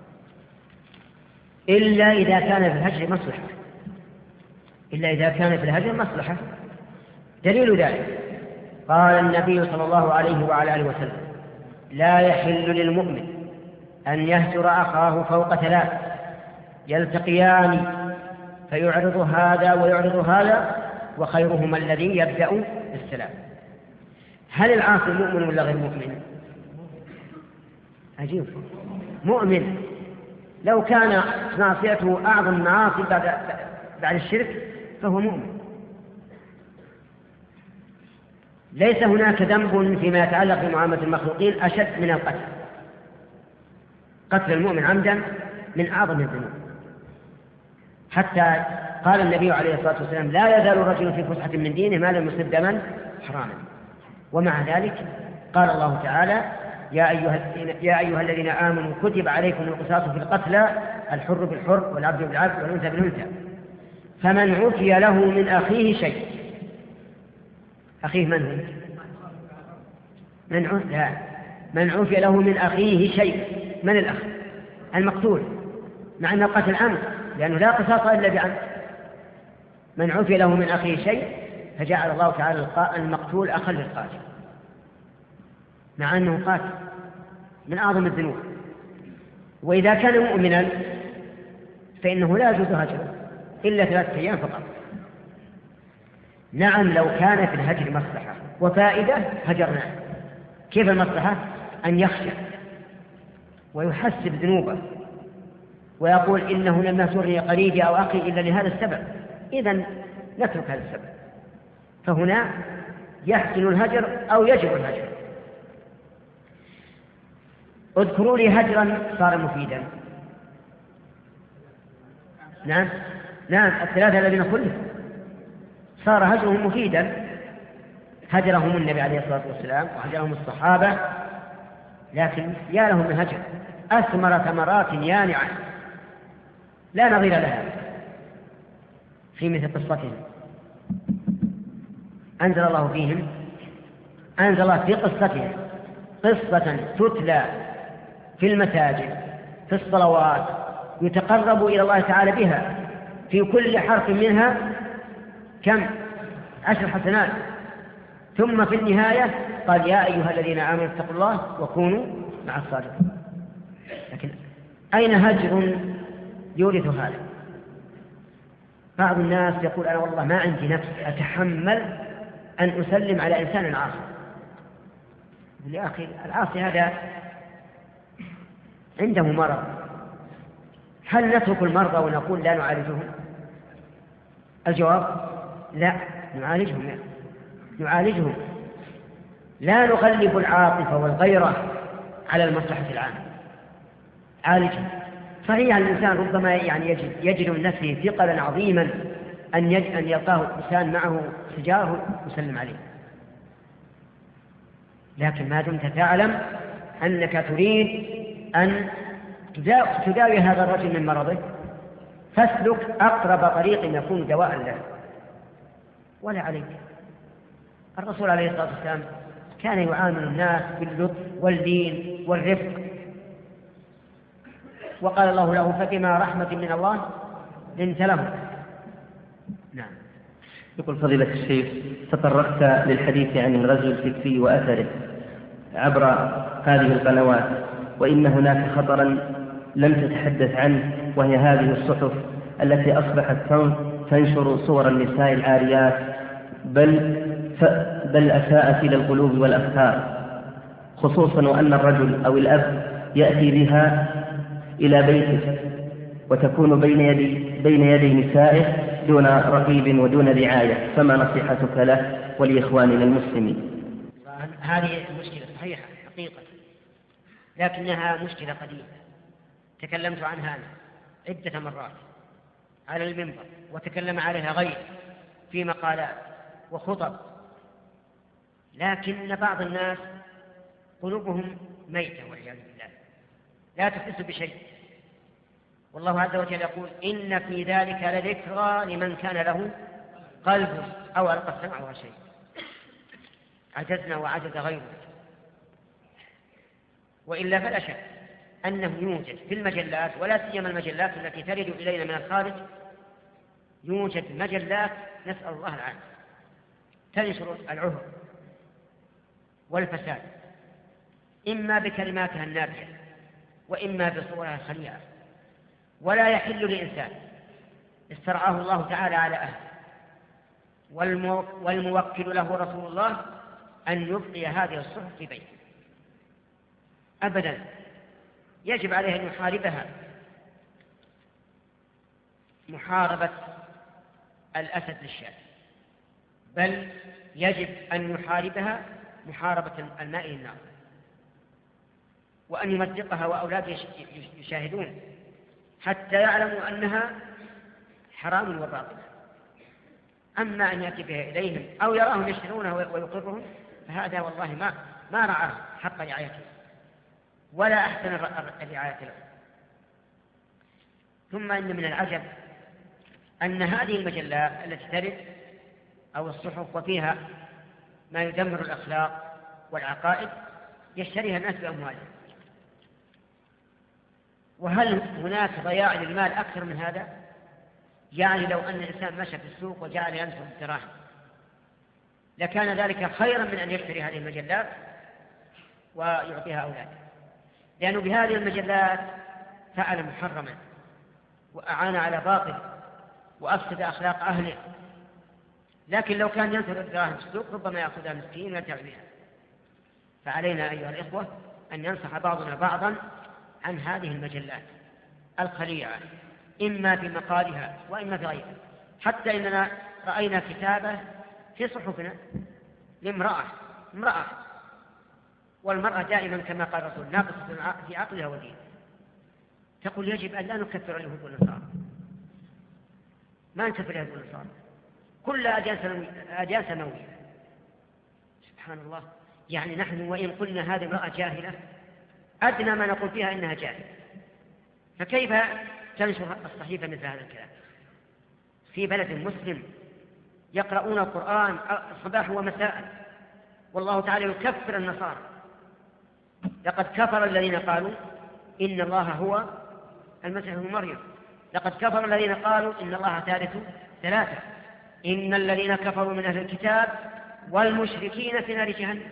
إلا إذا كان في الهجر مصلحة، إلا إذا كان في الهجر مصلحة. دليل ذلك قال النبي صلى الله عليه وعلى آله وسلم: لا يحل للمؤمن أن يهجر أخاه فوق ثلاث يلتقيان فيعرض هذا ويعرض هذا وخيرهما الذي يبدأ بالسلام. هل العاصي مؤمن ولا غير مؤمن؟ عجيب، مؤمن. لو كان معصيته أعظم معاصي بعد بعد الشرك فهو مؤمن. ليس هناك ذنب فيما يتعلق بمعاملة المخلوقين أشد من القتل. قتل المؤمن عمدا من أعظم الذنوب، حتى قال النبي عليه الصلاة والسلام: لا يزال الرجل في فسحة من دينه ما لم يصب دما حراما. ومع ذلك قال الله تعالى: يا أيها, يا أيها الذين آمنوا كتب عليكم القصاص في القتلى الحر بالحر والعبد بالعبد والأنثى بالأنثى فمن عفي له من أخيه شيء. أخيه من هو؟ من عفي لا من عفي له من أخيه شيء. من الأخ؟ المقتول، مع أن القتل عمد، لأنه لا قصاص إلا بعمد. من عفي له من أخيه شيء فجعل الله تعالى المقتول أخا للقاتل، مع أنه قاتل من أعظم الذنوب. وإذا كان مؤمنا فإنه لا يجوز هجره إلا ثلاثة أيام فقط. نعم، لو كان في الهجر مصلحة وفائدة هجرناه. كيف المصلحة؟ أن يخشى ويحسب ذنوبه ويقول: إنه لم يسرني قريبي أو أخي إلا لهذا السبب، إذن نترك هذا السبب. فهنا يحسن الهجر أو يجب الهجر. اذكروا لي هجرا صار مفيدا. نعم نعم الثلاثة الذين خلفوا صار هجرهم مفيدا. هجرهم النبي عليه الصلاة والسلام وهجرهم الصحابة، لكن يا لهم من هجر، أثمر ثمرات يانعة لا نظير لها في مثل قصتهم. أنزل الله فيهم أنزل الله في قصتهم قصة تتلى في المساجد في الصلوات يتقرب إلى الله تعالى بها، في كل حرف منها كم؟ عشر حسنات. ثم في النهاية قال يا أيها الذين آمنوا اتقوا الله وكونوا مع الصادقين. لكن أين هجر يورث هذا؟ بعض الناس يقول أنا والله ما عندي نفس أتحمل أن أسلم على إنسان عاصي. يا أخي العاصي هذا عنده مرض، هل نترك المرضى ونقول لا نعالجهم؟ الجواب لا، نعالجهم نعالجهم لا نغلب العاطفة والغيرة على المصلحة العامة، عالجهم. صحيح الإنسان ربما يعني يجد, يجد من نفسه ثقلا عظيما أن, أن يلقاه إنسان معه سجاره يسلم عليه، لكن ما دمت تعلم أنك تريد أن تداوي هذا الرجل من مرضه فاسلك أقرب طريق يكون دواء له ولا عليك. الرسول عليه الصلاة والسلام كان يعامل الناس باللطف واللين والرفق، وقال الله له فبما رحمة من الله لنت له. نعم. يقول فضيلة الشيخ تطرقت للحديث عن الغزو الفكري وأثره عبر هذه القنوات، وإن هناك خطرا لم تتحدث عنه، وهي هذه الصحف التي أصبحت تنشر صور النساء العاريات بل بل أساءت إلى القلوب والأفكار، خصوصا وأن الرجل أو الأب يأتي بها إلى بيته وتكون بين يدي, بين يدي نسائه دون رقيب ودون رعاية، فما نصيحتك له ولإخواننا المسلمين؟ هذه مشكلة صحيحة حقيقة، لكنها مشكلة قديمة تكلمت عنها عدة مرات على المنبر، وتكلم عليها غير في مقالات وخطب، لكن بعض الناس قلوبهم ميتة والعياذ بالله لا تحس بشيء. والله عز وجل يقول إن في ذلك لذكرى لمن كان له قلب أو ألقى السمع وهو شيء. عجزنا وعجز غيره، وإلا فلا شك أنه يوجد في المجلات، ولا سيما المجلات التي ترد إلينا من الخارج، يوجد مجلات نسأل الله العافية تنشر العهر والفساد، إما بكلماتها النابية وإما بصورها الخليعة، ولا يحل لإنسان استرعاه الله تعالى على أهله والموكل له رسول الله أن يبقي هذه الصحف في بيته أبدا. يجب عليه أن يحاربها محاربة الأسد للشاة، بل يجب أن يحاربها محاربة الماء للنار، وأن يمزقها وأولاده يشاهدون حتى يعلموا أنها حرام وباطل. أما أن يأتي بها إليهم أو يراهم يشترونها ويقرهم فهذا والله ما ما رعاه حق رعايته ولا أحسن الرعاية له. ثم إن من العجب أن هذه المجلات التي ترد أو الصحف وفيها ما يدمر الأخلاق والعقائد يشتريها الناس بأموالهم. وهل هناك ضياع للمال أكثر من هذا؟ يعني لو أن الإنسان مشى في السوق وجعل ينفق الدراهم لكان ذلك خيرا من أن يشتري هذه المجلات ويعطيها أولاده، لأنه بهذه المجلات فعل محرما وأعان على باطل وأفسد أخلاق أهله. لكن لو كان ينفق الدراهم في السوق ربما يأخذها مسكين وينتفع بها. فعلينا أيها الإخوة أن ينصح بعضنا بعضا عن هذه المجلات الخليعة إما في مقالها وإما في غيرها. حتى إننا رأينا كتابة في صحفنا لامرأة امرأة والمرأة دائما كما قال الرسول ناقصة في عقلها ودينها، تقول يجب أن لا نكفر اليهود والنصارى، ما نكفر اليهود والنصارى، كل أديان سماوية، سبحان الله. يعني نحن وإن قلنا هذه امرأة جاهلة أدنى ما نقول فيها إنها جاهلة، فكيف تنشر الصحيفة مثل هذا الكلام في بلد مسلم يقرؤون القرآن صباح ومساء، والله تعالى يكفر النصارى. لقد كفر الذين قالوا إن الله هو المسيح ابن مريم، لقد كفر الذين قالوا إن الله ثالث ثلاثة، إن الذين كفروا من أهل الكتاب والمشركين في نار جهنم.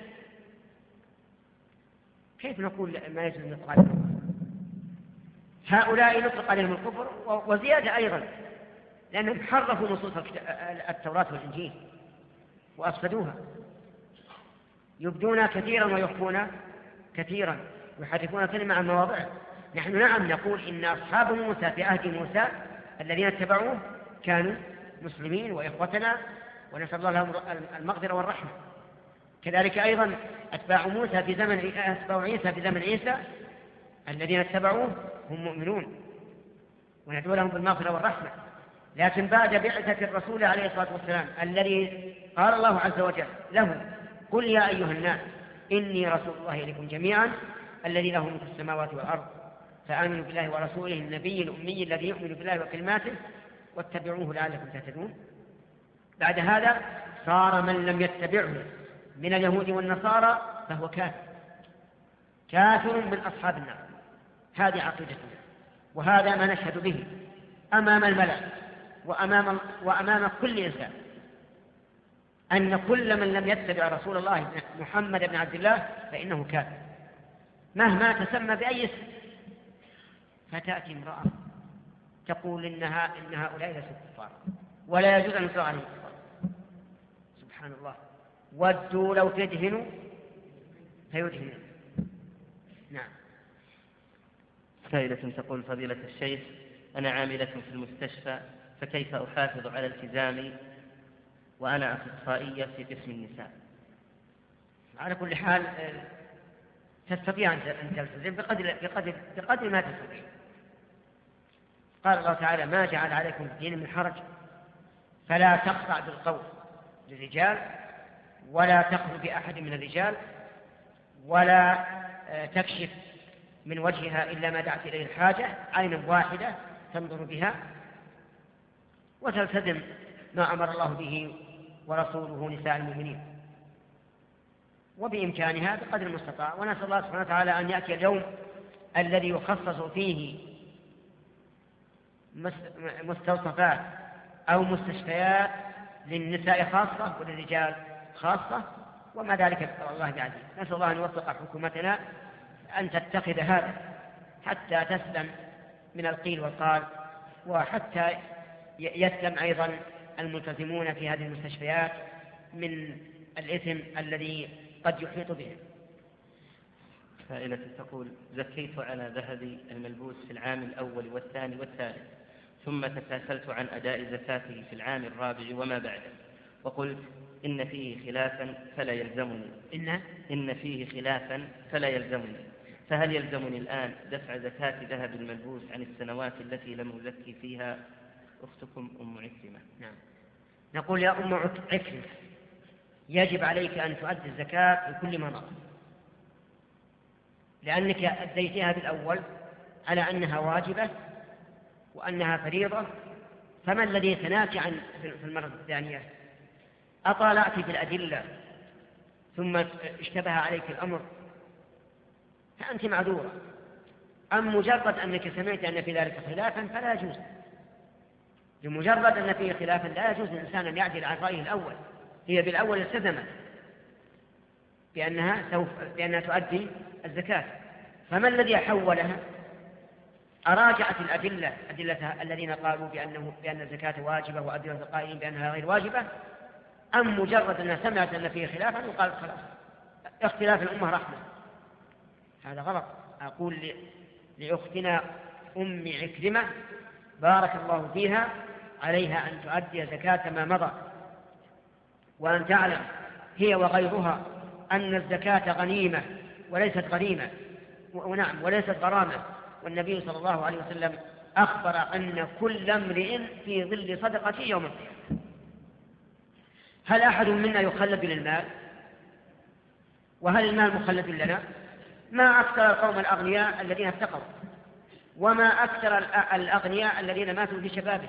كيف نقول ما يجوز أن نطلق عليهم؟ هؤلاء نطلق عليهم الكفر وزيادة أيضا، لأنهم حرفوا نصوص التوراة والإنجيل وأفسدوها، يبدون كثيرا ويخفون كثيرا، يحرفون كلمة عن مواضعه. نحن نعم نقول إن أصحاب موسى في عهد موسى الذين اتبعوه كانوا مسلمين وإخوتنا، ونسأل الله لهم المغفرة والرحمة. كذلك أيضا أتباع موسى في زمن أتباع عيسى في زمن عيسى الذين اتبعوه هم مؤمنون وندعو لهم بالمغفرة والرحمة. لكن بعد بعثة الرسول عليه الصلاة والسلام الذي قال الله عز وجل له قل يا أيها الناس إني رسول الله إليكم جميعا الذي له ملك السماوات والأرض فآمنوا بالله ورسوله النبي الأمي الذي يؤمن بالله وكلماته واتبعوه لعلكم تهتدون. بعد هذا صار من لم يتبعه من اليهود والنصارى فهو كافر، كافر من أصحاب النار. هذه عقيدتنا، وهذا ما نشهد به أمام الملأ وأمام, وأمام كل إنسان، أن كل من لم يتبع رسول الله محمد بن عبد الله فإنه كافر مهما تسمى بأي اسم. فتأتي امرأة تقول إنها إن هؤلاء ليسوا كفار ولا يجوز أن يطلق عليهم كفار. سبحان الله. ودوا لو تدهنوا فيدهنون. نعم. سائلة تقول فضيلة الشيخ أنا عاملة في المستشفى، فكيف أحافظ على التزامي وأنا أخصائية في قسم النساء؟ على كل حال تستطيع أن تلتزم بقدر, بقدر, بقدر ما تستطيع. قال الله تعالى ما جعل عليكم في الدين من حرج، فلا تقطع بالقول للرجال ولا تقل بأحد من الرجال ولا تكشف من وجهها إلا ما دعت إليه الحاجة، عين واحدة تنظر بها، وتلتزم ما أمر الله به ورسوله نساء المؤمنين وبإمكانها بقدر المستطاع. ونسأل الله سبحانه وتعالى أن يأتي اليوم الذي يخصص فيه مستوصفات أو مستشفيات للنساء خاصة وللرجال خاصة، وما ذلك بقدر الله بعزيز. نسأل الله أن يوفق حكومتنا أن تتخذ هذا حتى تسلم من القيل والقال، وحتى يسلم أيضا الملتزمون في هذه المستشفيات من الإثم الذي قد يحيط بهم. سائلة تقول زكيت على ذهبي الملبوس في العام الأول والثاني والثالث، ثم تكاسلت عن أداء زكاته في العام الرابع وما بعده، وقلت إن فيه خلافا فلا يلزمني إن, إن فيه خلافا فلا يلزمني فهل يلزمني الآن دفع زكاة ذهب الملبوس عن السنوات التي لم أزكي فيها؟ أختكم أم عكرمة. نعم. نقول يا أم عكرمة يجب عليك أن تؤدي الزكاة في كل ما مضى، لأنك أديتها بالأول على أنها واجبة وأنها فريضة، فما الذي يتنافى عن في المرة الثانية؟ أطالعت في الأدلة ثم اشتبه عليك الأمر فأنت معذورة. أم مجرد أنك سمعت أن في ذلك خلافا فلا يجوز، بمجرد أن فيه خلافا لا يجوز للإنسان أن يعدل عن رأيه الأول. هي بالأول التزمت بأنها, سوف بأنها تؤدي الزكاة، فما الذي حولها؟ أراجعت الأدلة أدلة الذين قالوا بأنه بأن الزكاة واجبة وأدلة القائلين بأنها غير واجبة، أم مجرد أنها سمعت أن فيه خلافا وقالت خلاص اختلاف الأمة رحمة؟ هذا غلط. أقول لأختنا أم عكرمة بارك الله فيها عليها أن تؤدي زكاة ما مضى، وأن تعلم هي وغيرها أن الزكاة غنيمة وليست غنيمة، ونعم وليست غرامة. والنبي صلى الله عليه وسلم أخبر أن كل امرئ في ظل صدقته يوم القيامة. هل أحد منا يخلد للمال؟ وهل المال مخلد لنا؟ ما أكثر القوم الأغنياء الذين اتقوا، وما أكثر الأغنياء الذين ماتوا في شبابهم.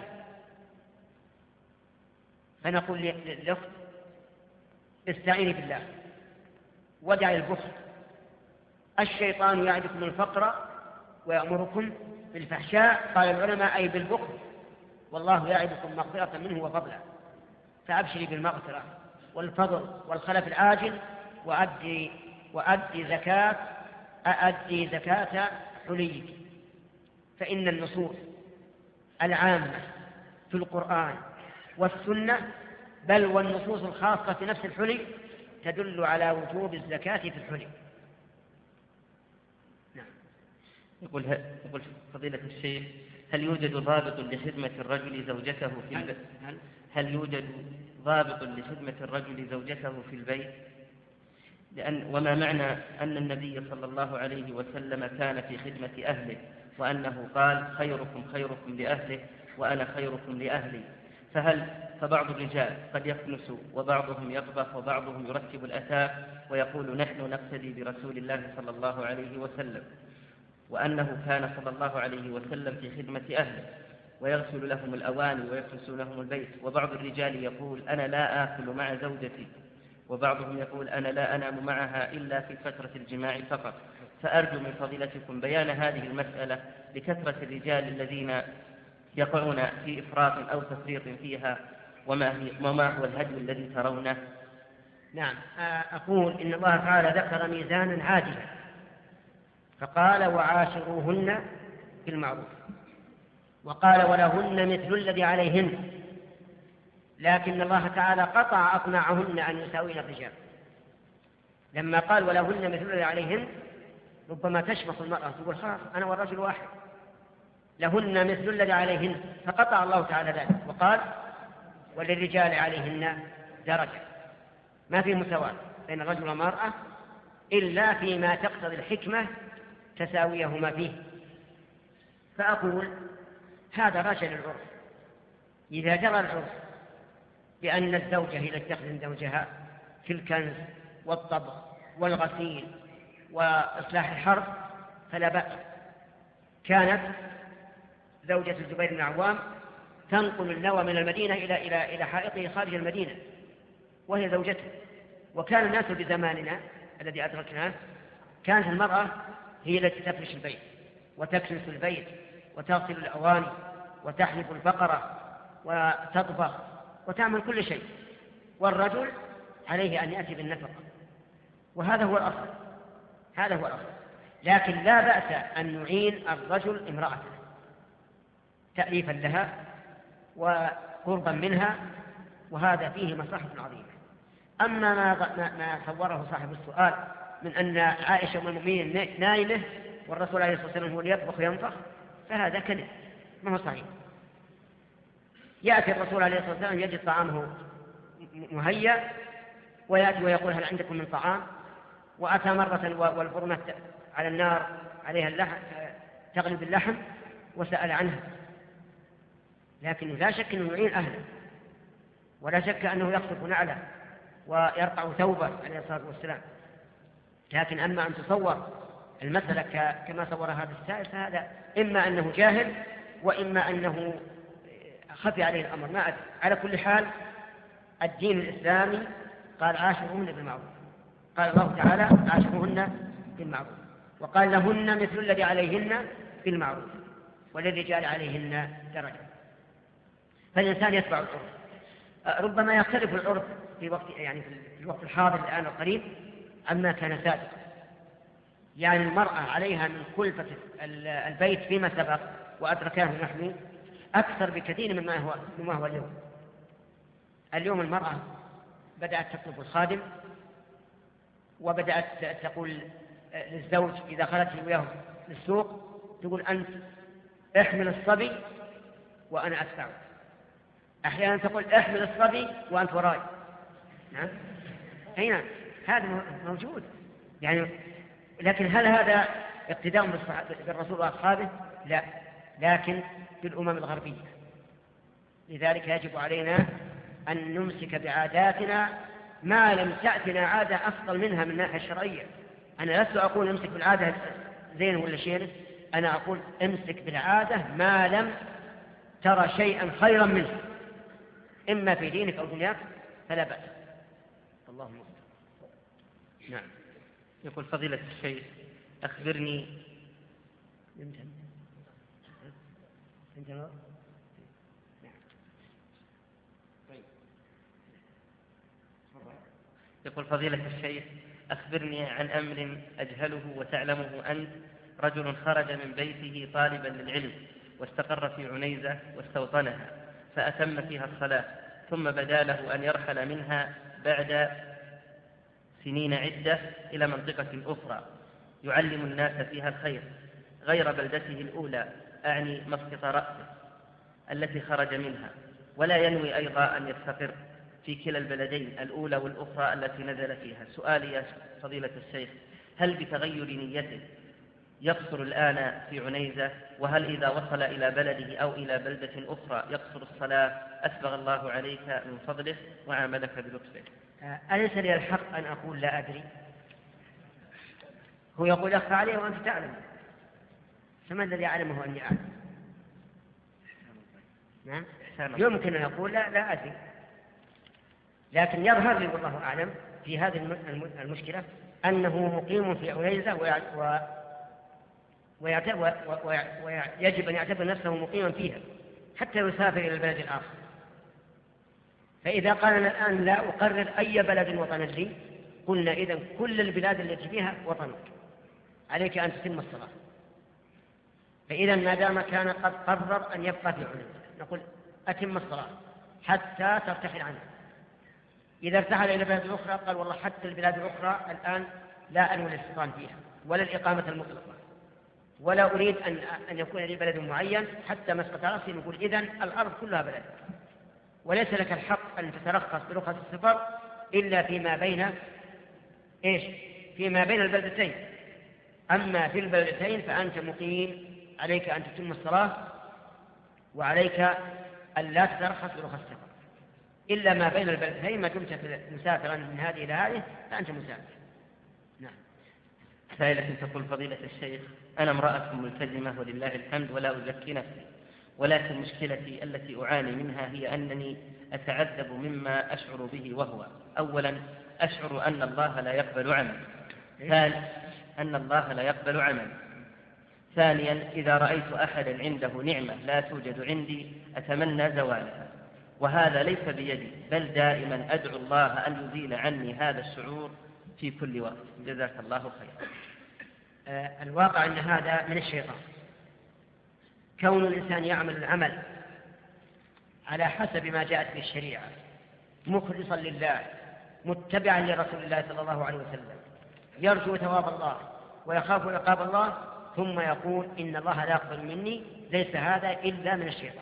فنقول للأخت استعيني بالله ودعي البخل. الشيطان يعدكم الفقر ويأمركم بالفحشاء، قال العلماء أي بالبخل، والله يعدكم مغفرة منه وفضلا. فأبشري بالمغفرة والفضل والخلف العاجل، وأدي وأدي زكاة أدي زكاة حليك. فإن النصوص العامة في القرآن والسنة، بل والنصوص الخاصة في نفس الحلي، تدل على وجوب الزكاة في الحلي. نعم. يقول يقول فضيلة الشيخ: هل يوجد ضابط لخدمة الرجل زوجته في البيت؟ هل, هل يوجد ضابط لخدمة الرجل زوجته في البيت؟ لأن وما معنى أن النبي صلى الله عليه وسلم كان في خدمة أهله، وأنه قال: خيركم خيركم لأهله وأنا خيركم لأهلي؟ فهل فبعض الرجال قد يكنس، وبعضهم يطبخ، وبعضهم يرتب الأثاث ويقول: نحن نقتدي برسول الله صلى الله عليه وسلم، وأنه كان صلى الله عليه وسلم في خدمة أهله ويغسل لهم الأواني ويكنس لهم البيت. وبعض الرجال يقول: أنا لا آكل مع زوجتي، وبعضهم يقول: أنا لا أنام معها إلا في فترة الجماع فقط. فأرجو من فضيلتكم بيان هذه المسألة لكثرة الرجال الذين يقعون في إفراط أو تفريط فيها، وما, هي وما هو الهدي الذي ترونه؟ نعم، أقول إن الله تعالى ذكر ميزانا عادلا، فقال: وعاشروهن بالمعروف، وقال: ولهن مثل الذي عليهن. لكن الله تعالى قطع أطماعهن أن يساوين الرجال. لما قال ولهن مثل الذي عليهن، ربما تشفق المرأة تقول: خلاص أنا والرجل واحد، لهن مثل الذي عليهن، فقطع الله تعالى ذلك وقال: وللرجال عليهن درجة. ما في مساواة بين الرجل والمرأة إلا فيما تقتضي الحكمة تساويهما فيه. فأقول هذا راجع للعرف. إذا جرى العرف بأن الزوجة إذا تخدم زوجها في الكنز والطبخ والغسيل وإصلاح الحرث فلا بأس. كانت زوجة الزبير بن العوام تنقل النوى من المدينة إلى إلى إلى حائطه خارج المدينة وهي زوجته. وكان الناس بزماننا الذي أدركناه كانت المرأة هي التي تفرش البيت وتكنس البيت وتغسل الأواني وتحلب البقرة وتطبخ وتعمل كل شيء، والرجل عليه أن يأتي بالنفقة، وهذا هو الأصل. هذا هو الأصل. لكن لا بأس أن يعين الرجل امرأته تأليفا لها وقربا منها، وهذا فيه مصلحة عظيمة. أما ما, ما صوره صاحب السؤال من أن عائشة أم المؤمنين نائمة والرسول عليه الصلاة والسلام هو اللي يطبخ وينفخ، فهذا كذب، ما هو صحيح. يأتي الرسول عليه الصلاة والسلام يجد طعامه مهيأ ويأتي ويقول: هل عندكم من طعام؟ وأتى مرة والفرمة على النار عليها اللحم تغلب اللحم وسأل عنها. لكن لا شك أنه يعين أهله، ولا شك أنه يخطف نعله ويرقع ثوبه عليه الصلاة والسلام. لكن أما أن تصور المسألة كما صور هذا السائل فهذا إما أنه جاهل وإما أنه خفي عليه الأمر، ما أدري. على كل حال الدين الإسلامي قال: عاشروهن بالمعروف. قال الله تعالى: عاشروهن بالمعروف، وقال: لهن مثل الذي عليهن بالمعروف وللرجال عليهن درجة. فالإنسان يتبع العرف. ربما يختلف العرف في وقت يعني في الوقت الحاضر الآن القريب عما كان سابقا. يعني المرأة عليها من كلفة البيت فيما سبق وأدركاه نحن أكثر بكثير مما هو مما هو اليوم. اليوم المرأة بدأت تطلب الخادم، وبدأت تقول للزوج إذا خرجت وياه للسوق تقول: أنت احمل الصبي وأنا أدفعه. أحيانا تقول: احمل الصبي وأنت وراي. نعم، هنا هذا موجود يعني. لكن هل هذا اقتداء بالرسول وأصحابه؟ لا، لكن بالأمم الغربية. لذلك يجب علينا أن نمسك بعاداتنا ما لم تأتنا عادة أفضل منها من الناحية الشرعية. أنا لست أقول امسك بالعادة زين ولا شيء، أنا أقول امسك بالعادة ما لم ترى شيئا خيرا منه إما في دينك أو دنياك فلا بأس. اللهم نعم. يقول فضيلة الشيخ أخبرني يقول فضيلة الشيخ أخبرني عن أمر أجهله وتعلمه أنت. رجل خرج من بيته طالبا للعلم واستقر في عنيزة واستوطنها فأتم فيها الصلاة، ثم بدا له أن يرحل منها بعد سنين عدة إلى منطقة أخرى يعلم الناس فيها الخير غير بلدته الأولى، أعني مسقط رأسه التي خرج منها، ولا ينوي أيضا أن يستقر في كلا البلدين الأولى والأخرى التي نزل فيها. سؤالي يا فضيلة الشيخ، هل بتغير نيته يقصر الآن في عنيزة؟ وهل إذا وصل إلى بلده أو إلى بلدة أخرى يقصر الصلاة؟ أسبغ الله عليك من فضله وعاملك بلطفه. أليس لي الحق أن أقول لا أدري؟ هو يقول أخفى عليه وأنت تعلم، فما الذي يعلمه أني أعلم؟ نعم؟ يمكن أن يقول لا, لا أدري، لكن يظهر لي والله أعلم في هذه المشكلة أنه مقيم في عنيزة ويجب أن يعتبر نفسه مقيما فيها حتى يسافر إلى البلد الآخر. فإذا قال أنا الآن لا أقرر أي بلد وطن لي، قلنا إذن كل البلاد التي فيها وطنك عليك أن تتم الصلاة. فإذا ما دام كان قد قرر أن يبقى في عنيزة نقول أتم الصلاة حتى ترتحل عنه. إذا ارتحل إلى بلاد أخرى قال والله حتى البلاد الأخرى الآن لا أنوي الاستيطان فيها ولا الإقامة المطلقة، ولا أريد أن أن يكون لي بلد معين حتى مسقط رأسي، نقول إذن الأرض كلها بلد، وليس لك الحق أن تترخص برخص السفر إلا فيما بين إيش؟ فيما بين البلدتين. أما في البلدتين فأنت مقيم، عليك أن تتم الصلاة وعليك أن لا تترخص برخص السفر إلا ما بين البلدتين. ما دمت مسافرا من هذه إلى هذه فأنت مسافر. نعم. سائلة تقول فضيلة الشيخ أنا امرأة ملتزمة ولله الحمد ولا أزكي نفسي، ولكن مشكلتي التي أعاني منها هي أنني أتعذب مما أشعر به، وهو أولا أشعر أن الله لا يقبل عمل، ثانيا أن الله لا يقبل عمل ثانيا إذا رأيت أحدا عنده نعمة لا توجد عندي أتمنى زوالها، وهذا ليس بيدي بل دائما أدعو الله أن يزيل عني هذا الشعور في كل وقت. جزاك الله خيرا. آه الواقع أن هذا من الشيطان. كون الإنسان يعمل العمل على حسب ما جاءت به الشريعة مخلصا لله متبعا لرسول الله صلى الله عليه وسلم يرجو ثواب الله ويخاف عقاب الله، ثم يقول إن الله لا يقبل مني، ليس هذا إلا من الشيطان.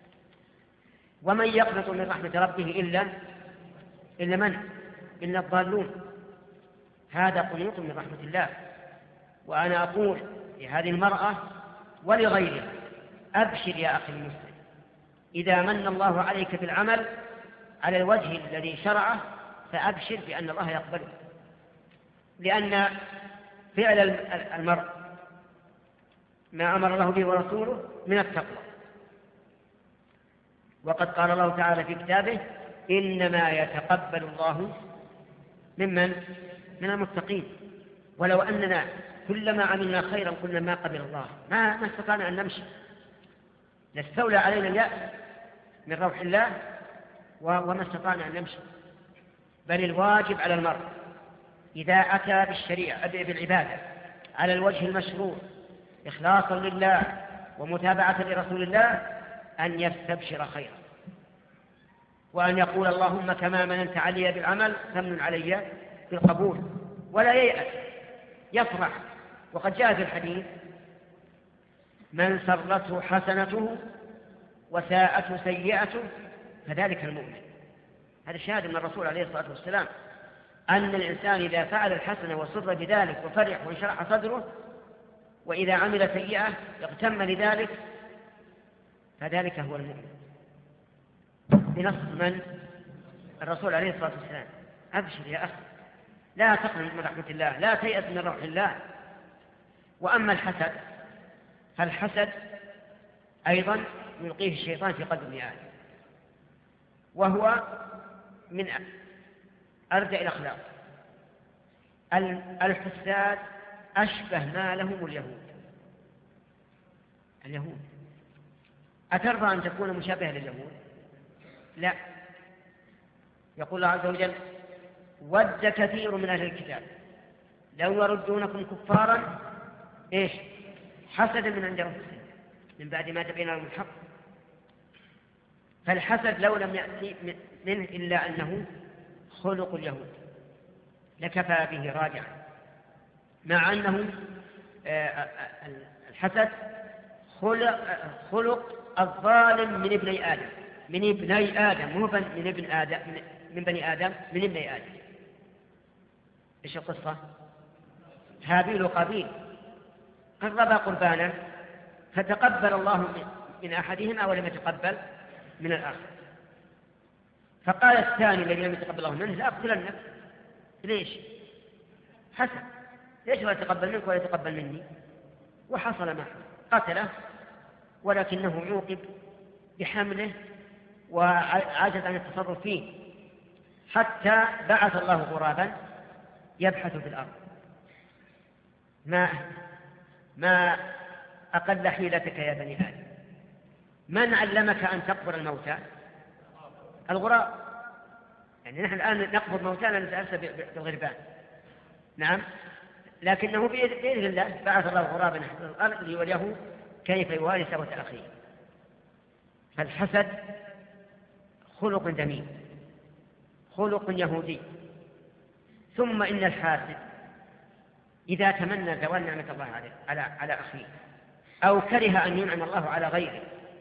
ومن يقنط من رحمة ربه إلا إلا من؟ إلا الضالون. هذا قنوط من رحمة الله. وأنا أقول لهذه المرأة ولغيرها أبشر يا أخي المسلم، إذا من الله عليك بالعمل على الوجه الذي شرعه فأبشر بأن الله يقبله، لأن فعل المرء ما أمر الله به ورسوله من التقوى. وقد قال الله تعالى في كتابه إنما يتقبل الله ممن من المتقين. ولو أننا كلما عملنا خيرا قلنا ما قبل الله ما, ما استطعنا أن نمشي، لاستولى علينا اليأس من روح الله وما استطعنا أن نمشي. بل الواجب على المرء إذا أتى بالشريعة بالعبادة على الوجه المشروع إخلاصا لله ومتابعة لرسول الله أن يستبشر خيرا، وأن يقول اللهم كما مننت علي بالعمل فمن علي بالقبول، ولا ييأس يفرح. وقد جاء في الحديث من سرته حسنته وساءته سيئته فذلك المؤمن. هذا شهادة من الرسول عليه الصلاة والسلام أن الإنسان إذا فعل الحسنة وسر بذلك وفرح وانشرح صدره، وإذا عمل سيئة اغتم لذلك فذلك هو المؤمن. بنص من؟ الرسول عليه الصلاة والسلام أبشر يا أخي، لا تقنط من رحمة الله، لا تيأس من روح الله. وأما الحسد فالحسد أيضا يلقيه الشيطان في قلب ابن آدم، وهو من أردع الأخلاق. الحساد أشبه ما لهم اليهود. اليهود أترضى أن تكون مشابهة لليهود؟ لا. يقول الله عز وجل: ود كثير من أهل الكتاب لو يردونكم كفارا إيش حسدا من عند أنفسهم من بعد ما تبين لهم الحق. فالحسد لو لم يأتي منه إلا أنه خلق اليهود لكفى به راجعا، مع أنه الحسد خلق الظالم من ابني آدم، من ابني آدم، مو من ابن آدم، من بني آدم، من ابني آدم. إيش القصة؟ هابيل وقابيل قربا قربانا فتقبل الله من أحدهما ولم يتقبل من الآخر، فقال الثاني الذي لم يتقبل الله منه: لا أقتلنك. ليش؟ حسن. ليش لا يتقبل منك ولا يتقبل مني؟ وحصل معه قتله، ولكنه عوقب بحمله وعجز عن التصرف فيه، حتى بعث الله غرابا يبحث في الأرض. ما ما أقل حيلتك يا بني آدم. من علمك أن تقبر الموتى؟ الغراب. يعني نحن الآن نقبر موتانا نتأسى بالغربان، نعم، لكنه بإذن الله بعث الله غرابا نحن الأرض ليوليه كيف يواري سوءة أخيه. فالحسد خلق ذميم، خلق يهودي. ثم إن الحاسد إذا تمنى زوال نعمة الله عليه على على أخيه أو كره أن ينعم الله على غيره،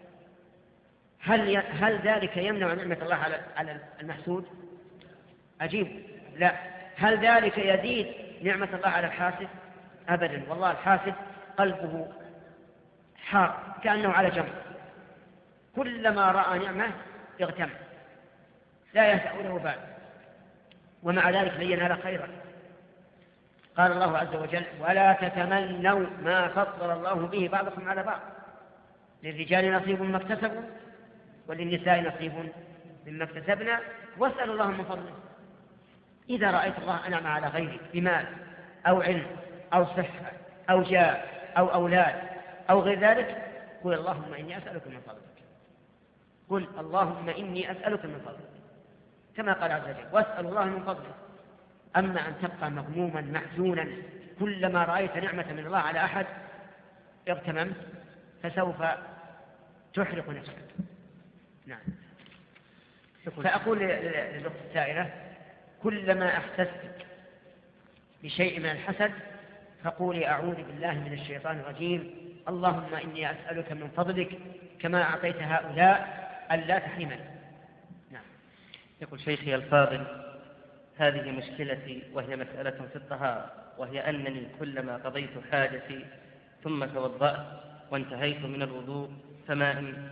هل هل ذلك يمنع نعمة الله على على المحسود؟ أجيب: لا. هل ذلك يزيد نعمة الله على الحاسد؟ أبدا. والله الحاسد قلبه حار كأنه على جمر، كلما رأى نعمة اغتم لا يهدأ له بال، ومع ذلك لن ينال خيرا. قال الله عز وجل: ولا تتمنوا ما فضل الله به بعضكم على بعض، للرجال نصيب مما اكتسبوا وللنساء نصيب مما اكتسبنا واسألوا الله من فضله. إذا رأيت الله أنعم على غيرك بمال أو علم أو صحة أو جاه أو أولاد أو غير ذلك، قل اللهم إني أسألك من فضلك. قل اللهم إني أسألك من فضلك، كما قال عز وجل: واسأل الله من فضله. أما أن تبقى مغموما محزونا كلما رأيت نعمة من الله على أحد اغتممت، فسوف تحرق نفسك. نعم. فأقول للأخت السائلة: كلما أحسست بشيء من الحسد فقولي: أعوذ بالله من الشيطان الرجيم، اللهم إني أسألك من فضلك كما أعطيت هؤلاء ألا تحرمني. نعم. يقول شيخي الفاضل: هذه مشكلتي، وهي مسألة في الطهارة، وهي أنني كلما قضيت حاجتي ثم توضأت وانتهيت من الوضوء فما إن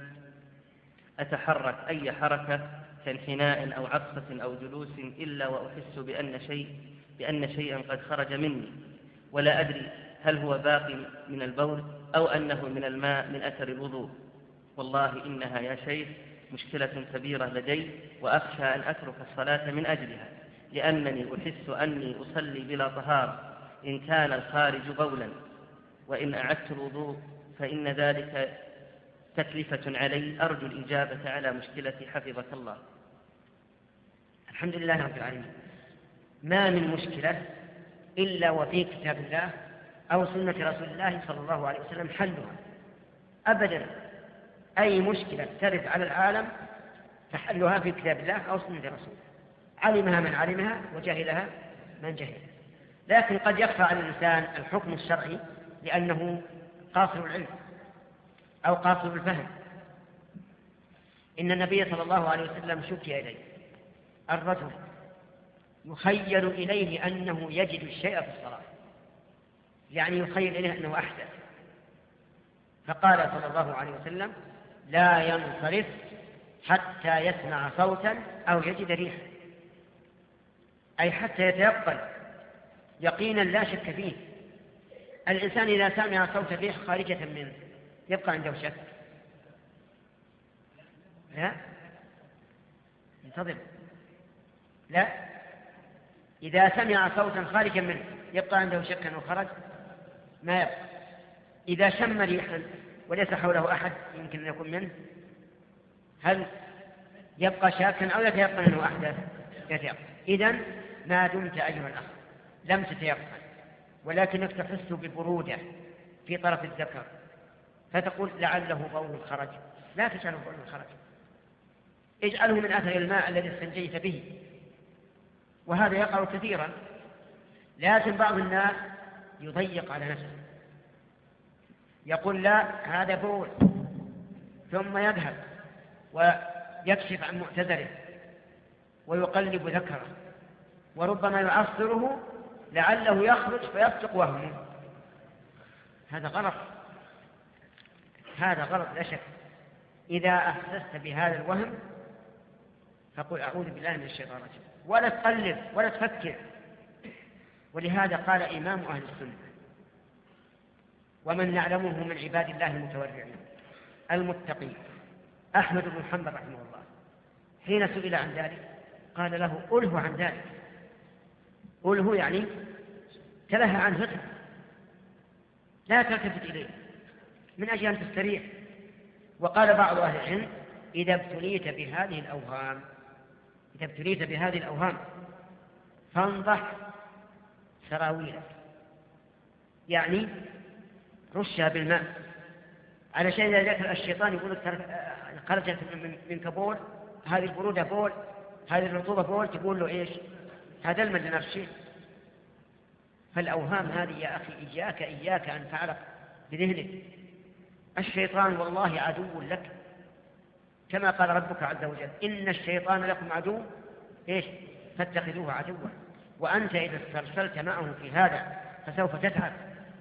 أتحرك أي حركة كانحناء أو عطسة أو جلوس إلا وأحس بأن شيء بأن شيئا قد خرج مني، ولا أدري هل هو باقي من البول أو أنه من الماء من أثر الوضوء. والله إنها يا شيخ مشكلة كبيرة لدي، وأخشى أن أترك الصلاة من أجلها، لأنني أحس أني أصلي بلا طهارة إن كان الخارج بولا، وإن أعدت الوضوء فإن ذلك تكلفة علي. أرجو الإجابة على مشكلتي حفظك الله. الحمد لله رب العالمين. ما من مشكلة إلا وفي كتاب الله أو سنة رسول الله صلى الله عليه وسلم حلها أبدا. أي مشكلة ترد على العالم فحلها في كتاب الله أو سنة رسوله، علمها من علمها وجهلها من جهلها. لكن قد يخفى على الإنسان الحكم الشرعي لأنه قاصر العلم أو قاصر الفهم. إن النبي صلى الله عليه وسلم شكي إليه الرجل يخيل إليه أنه يجد الشيء في الصلاة، يعني يخيل إليه أنه أحدث، فقال صلى الله عليه وسلم: لا ينصرف حتى يسمع صوتا أو يجد ريحا. أي حتى يتيقن يقينا لا شك فيه. الإنسان إذا سمع صوت الريح خارجة منه يبقى عنده شك؟ لا، انتظر. لا، إذا سمع صوتا خارجا منه يبقى عنده شك أنه خرج؟ ما يبقى. إذا شم ريحا وليس حوله أحد يمكن أن يكون منه، هل يبقى شاكا أو يتيقن أنه أحدث؟ يتيقن. إذن ما دمت أيها الأخ لم تتيقن ولكنك تحس ببرودة في طرف الذكر فتقول لعله بول خرج، لا تجعله بول خرج، اجعله من أثر الماء الذي استنجيت به. وهذا يقع كثيرا. لكن بعض الناس يضيق على نفسه، يقول لا هذا بول، ثم يذهب ويكشف عن معتذره ويقلب ذكره وربما يعصره لعله يخرج فيصدق وهمه. هذا غلط، هذا غلط لا شك. إذا أحسست بهذا الوهم فقل أعوذ بالله من الشيطان الرجيم، ولا تقلب ولا تفكر. ولهذا قال إمام أهل السنة ومن نعلمه من عباد الله المتورعين المتقين أحمد بن حنبل رحمه الله، حين سئل عن ذلك قال له أله عن ذلك. أله يعني تلهى عن فتح، لا تلتفت إليه من أجل أن تستريح. وقال بعض أهل العلم إذا ابتليت بهذه الأوهام إذا ابتليت بهذه الأوهام فانضح سراويلك، يعني رشها بالماء، على شيء إذا ذكر الشيطان يقول لك خرجت منك بول، هذه البرودة بول، هذه الرطوبة بول، تقول له إيش؟ هذا الماء لنفسه. فالأوهام هذه يا أخي إياك إياك أن تعلق بذهنك. الشيطان والله عدو لك، كما قال ربك عز وجل إن الشيطان لكم عدو إيش؟ فاتخذوه عدوا. وأنت إذا استرسلت معه في هذا فسوف تتعب.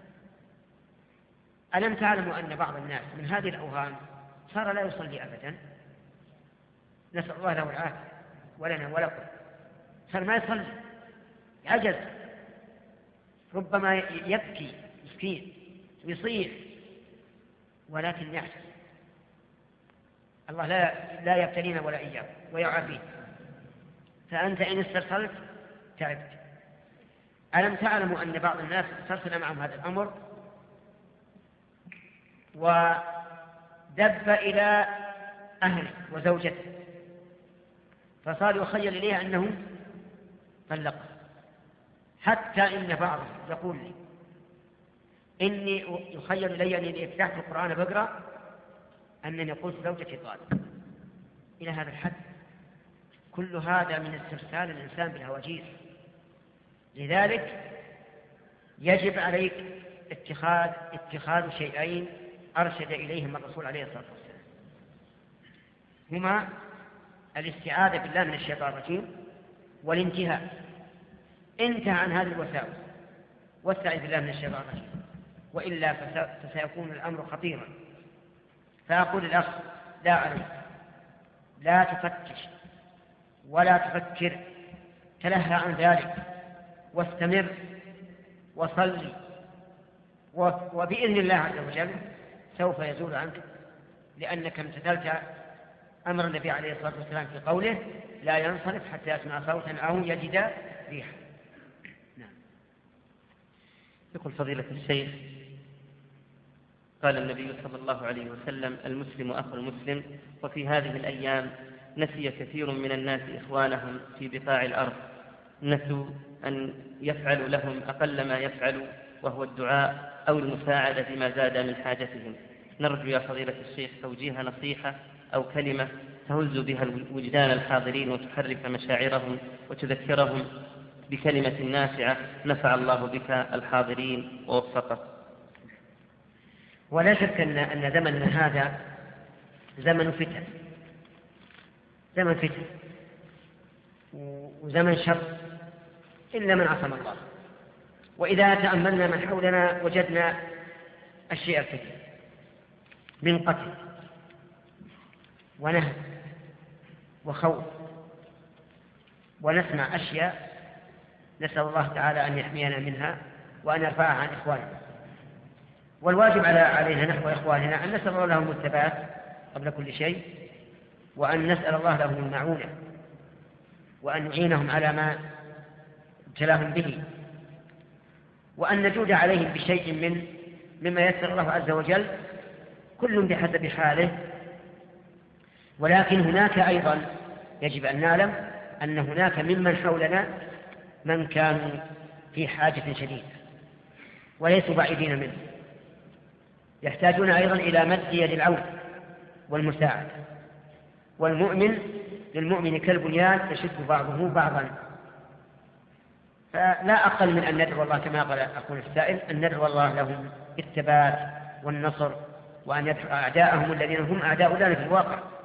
ألم تعلموا أن بعض الناس من هذه الأوهام صار لا يصلي أبدا؟ نسأل الله له العافية ولنا ولكم. صار ما يصلي، عجز، ربما يبكي مسكين ويصيح ولكن يعجز. الله لا لا يبتلينا ولا إياه ويعافيه. فأنت إن استرسلت تعبت. ألم تعلموا أن بعض الناس استرسل معهم هذا الأمر ودب إلى أهله وزوجته فصار يخيل إليه أنه طلقه، حتى إن بعضهم يقول لي إني يخيل إلي أني فتحت القرآن بقرأ أنني قلت زوجتي طالق، إلى هذا الحد. كل هذا من استرسال الإنسان بالهواجيس. لذلك يجب عليك اتخاذ اتخاذ شيئين أرشد إليهم الرسول عليه الصلاة والسلام، هما الاستعاذة بالله من الشيطان الرجيم والانتهاء. انتهى عن هذه الوساوس واستعذ بالله من الشيطان الرجيم، وإلا فسيكون الأمر خطيرا. فأقول الأخ لا عليك، لا تفتش ولا تفكر، تلهى عن ذلك واستمر وصلي، وبإذن الله عز وجل سوف يزول عنك، لأنك امتثلت أمر النبي عليه الصلاة والسلام في قوله لا ينصرف حتى يسمع صوتا أو يجد ريحا. نعم. يقول فضيلة الشيخ قال النبي صلى الله عليه وسلم المسلم أخو المسلم، وفي هذه الأيام نسي كثير من الناس إخوانهم في بقاع الأرض، نسوا أن يفعلوا لهم أقل ما يفعلوا وهو الدعاء أو المساعدة بما زاد من حاجتهم. نرجو يا فضيلة الشيخ توجيه نصيحة أو كلمة تهز بها وجدان الحاضرين وتحرك مشاعرهم وتذكرهم بكلمة نافعة نفع الله بك الحاضرين ووفقك. ولا شك أن أن زمننا هذا زمن فتن، زمن فتن وزمن شر إلا من عصم الله. وإذا تأملنا من حولنا وجدنا الشيء الكثير من قتل ونهب وخوف، ونسمع أشياء نسأل الله تعالى أن يحمينا منها وأن يرفعها عن إخواننا. والواجب على علينا نحو إخواننا أن نسأل الله لهم الثبات قبل كل شيء، وأن نسأل الله لهم المعونة، وأن نعينهم على ما ابتلاهم به، وأن نجود عليهم بشيء من مما يسر الله عز وجل، كل بحسب حاله. ولكن هناك أيضا يجب أن نعلم أن هناك ممن حولنا من كانوا في حاجة شديدة وليسوا بعيدين منه، يحتاجون أيضا إلى مد يد العون والمساعدة. والمؤمن للمؤمن كالبنيان يشد بعضه بعضا. فلا أقل من أن ندعو الله كما قال أخونا السائل، أن ندعو الله لهم بالثبات والنصر، وأن يدفع أعداءهم الذين هم أعداء لنا في الواقع.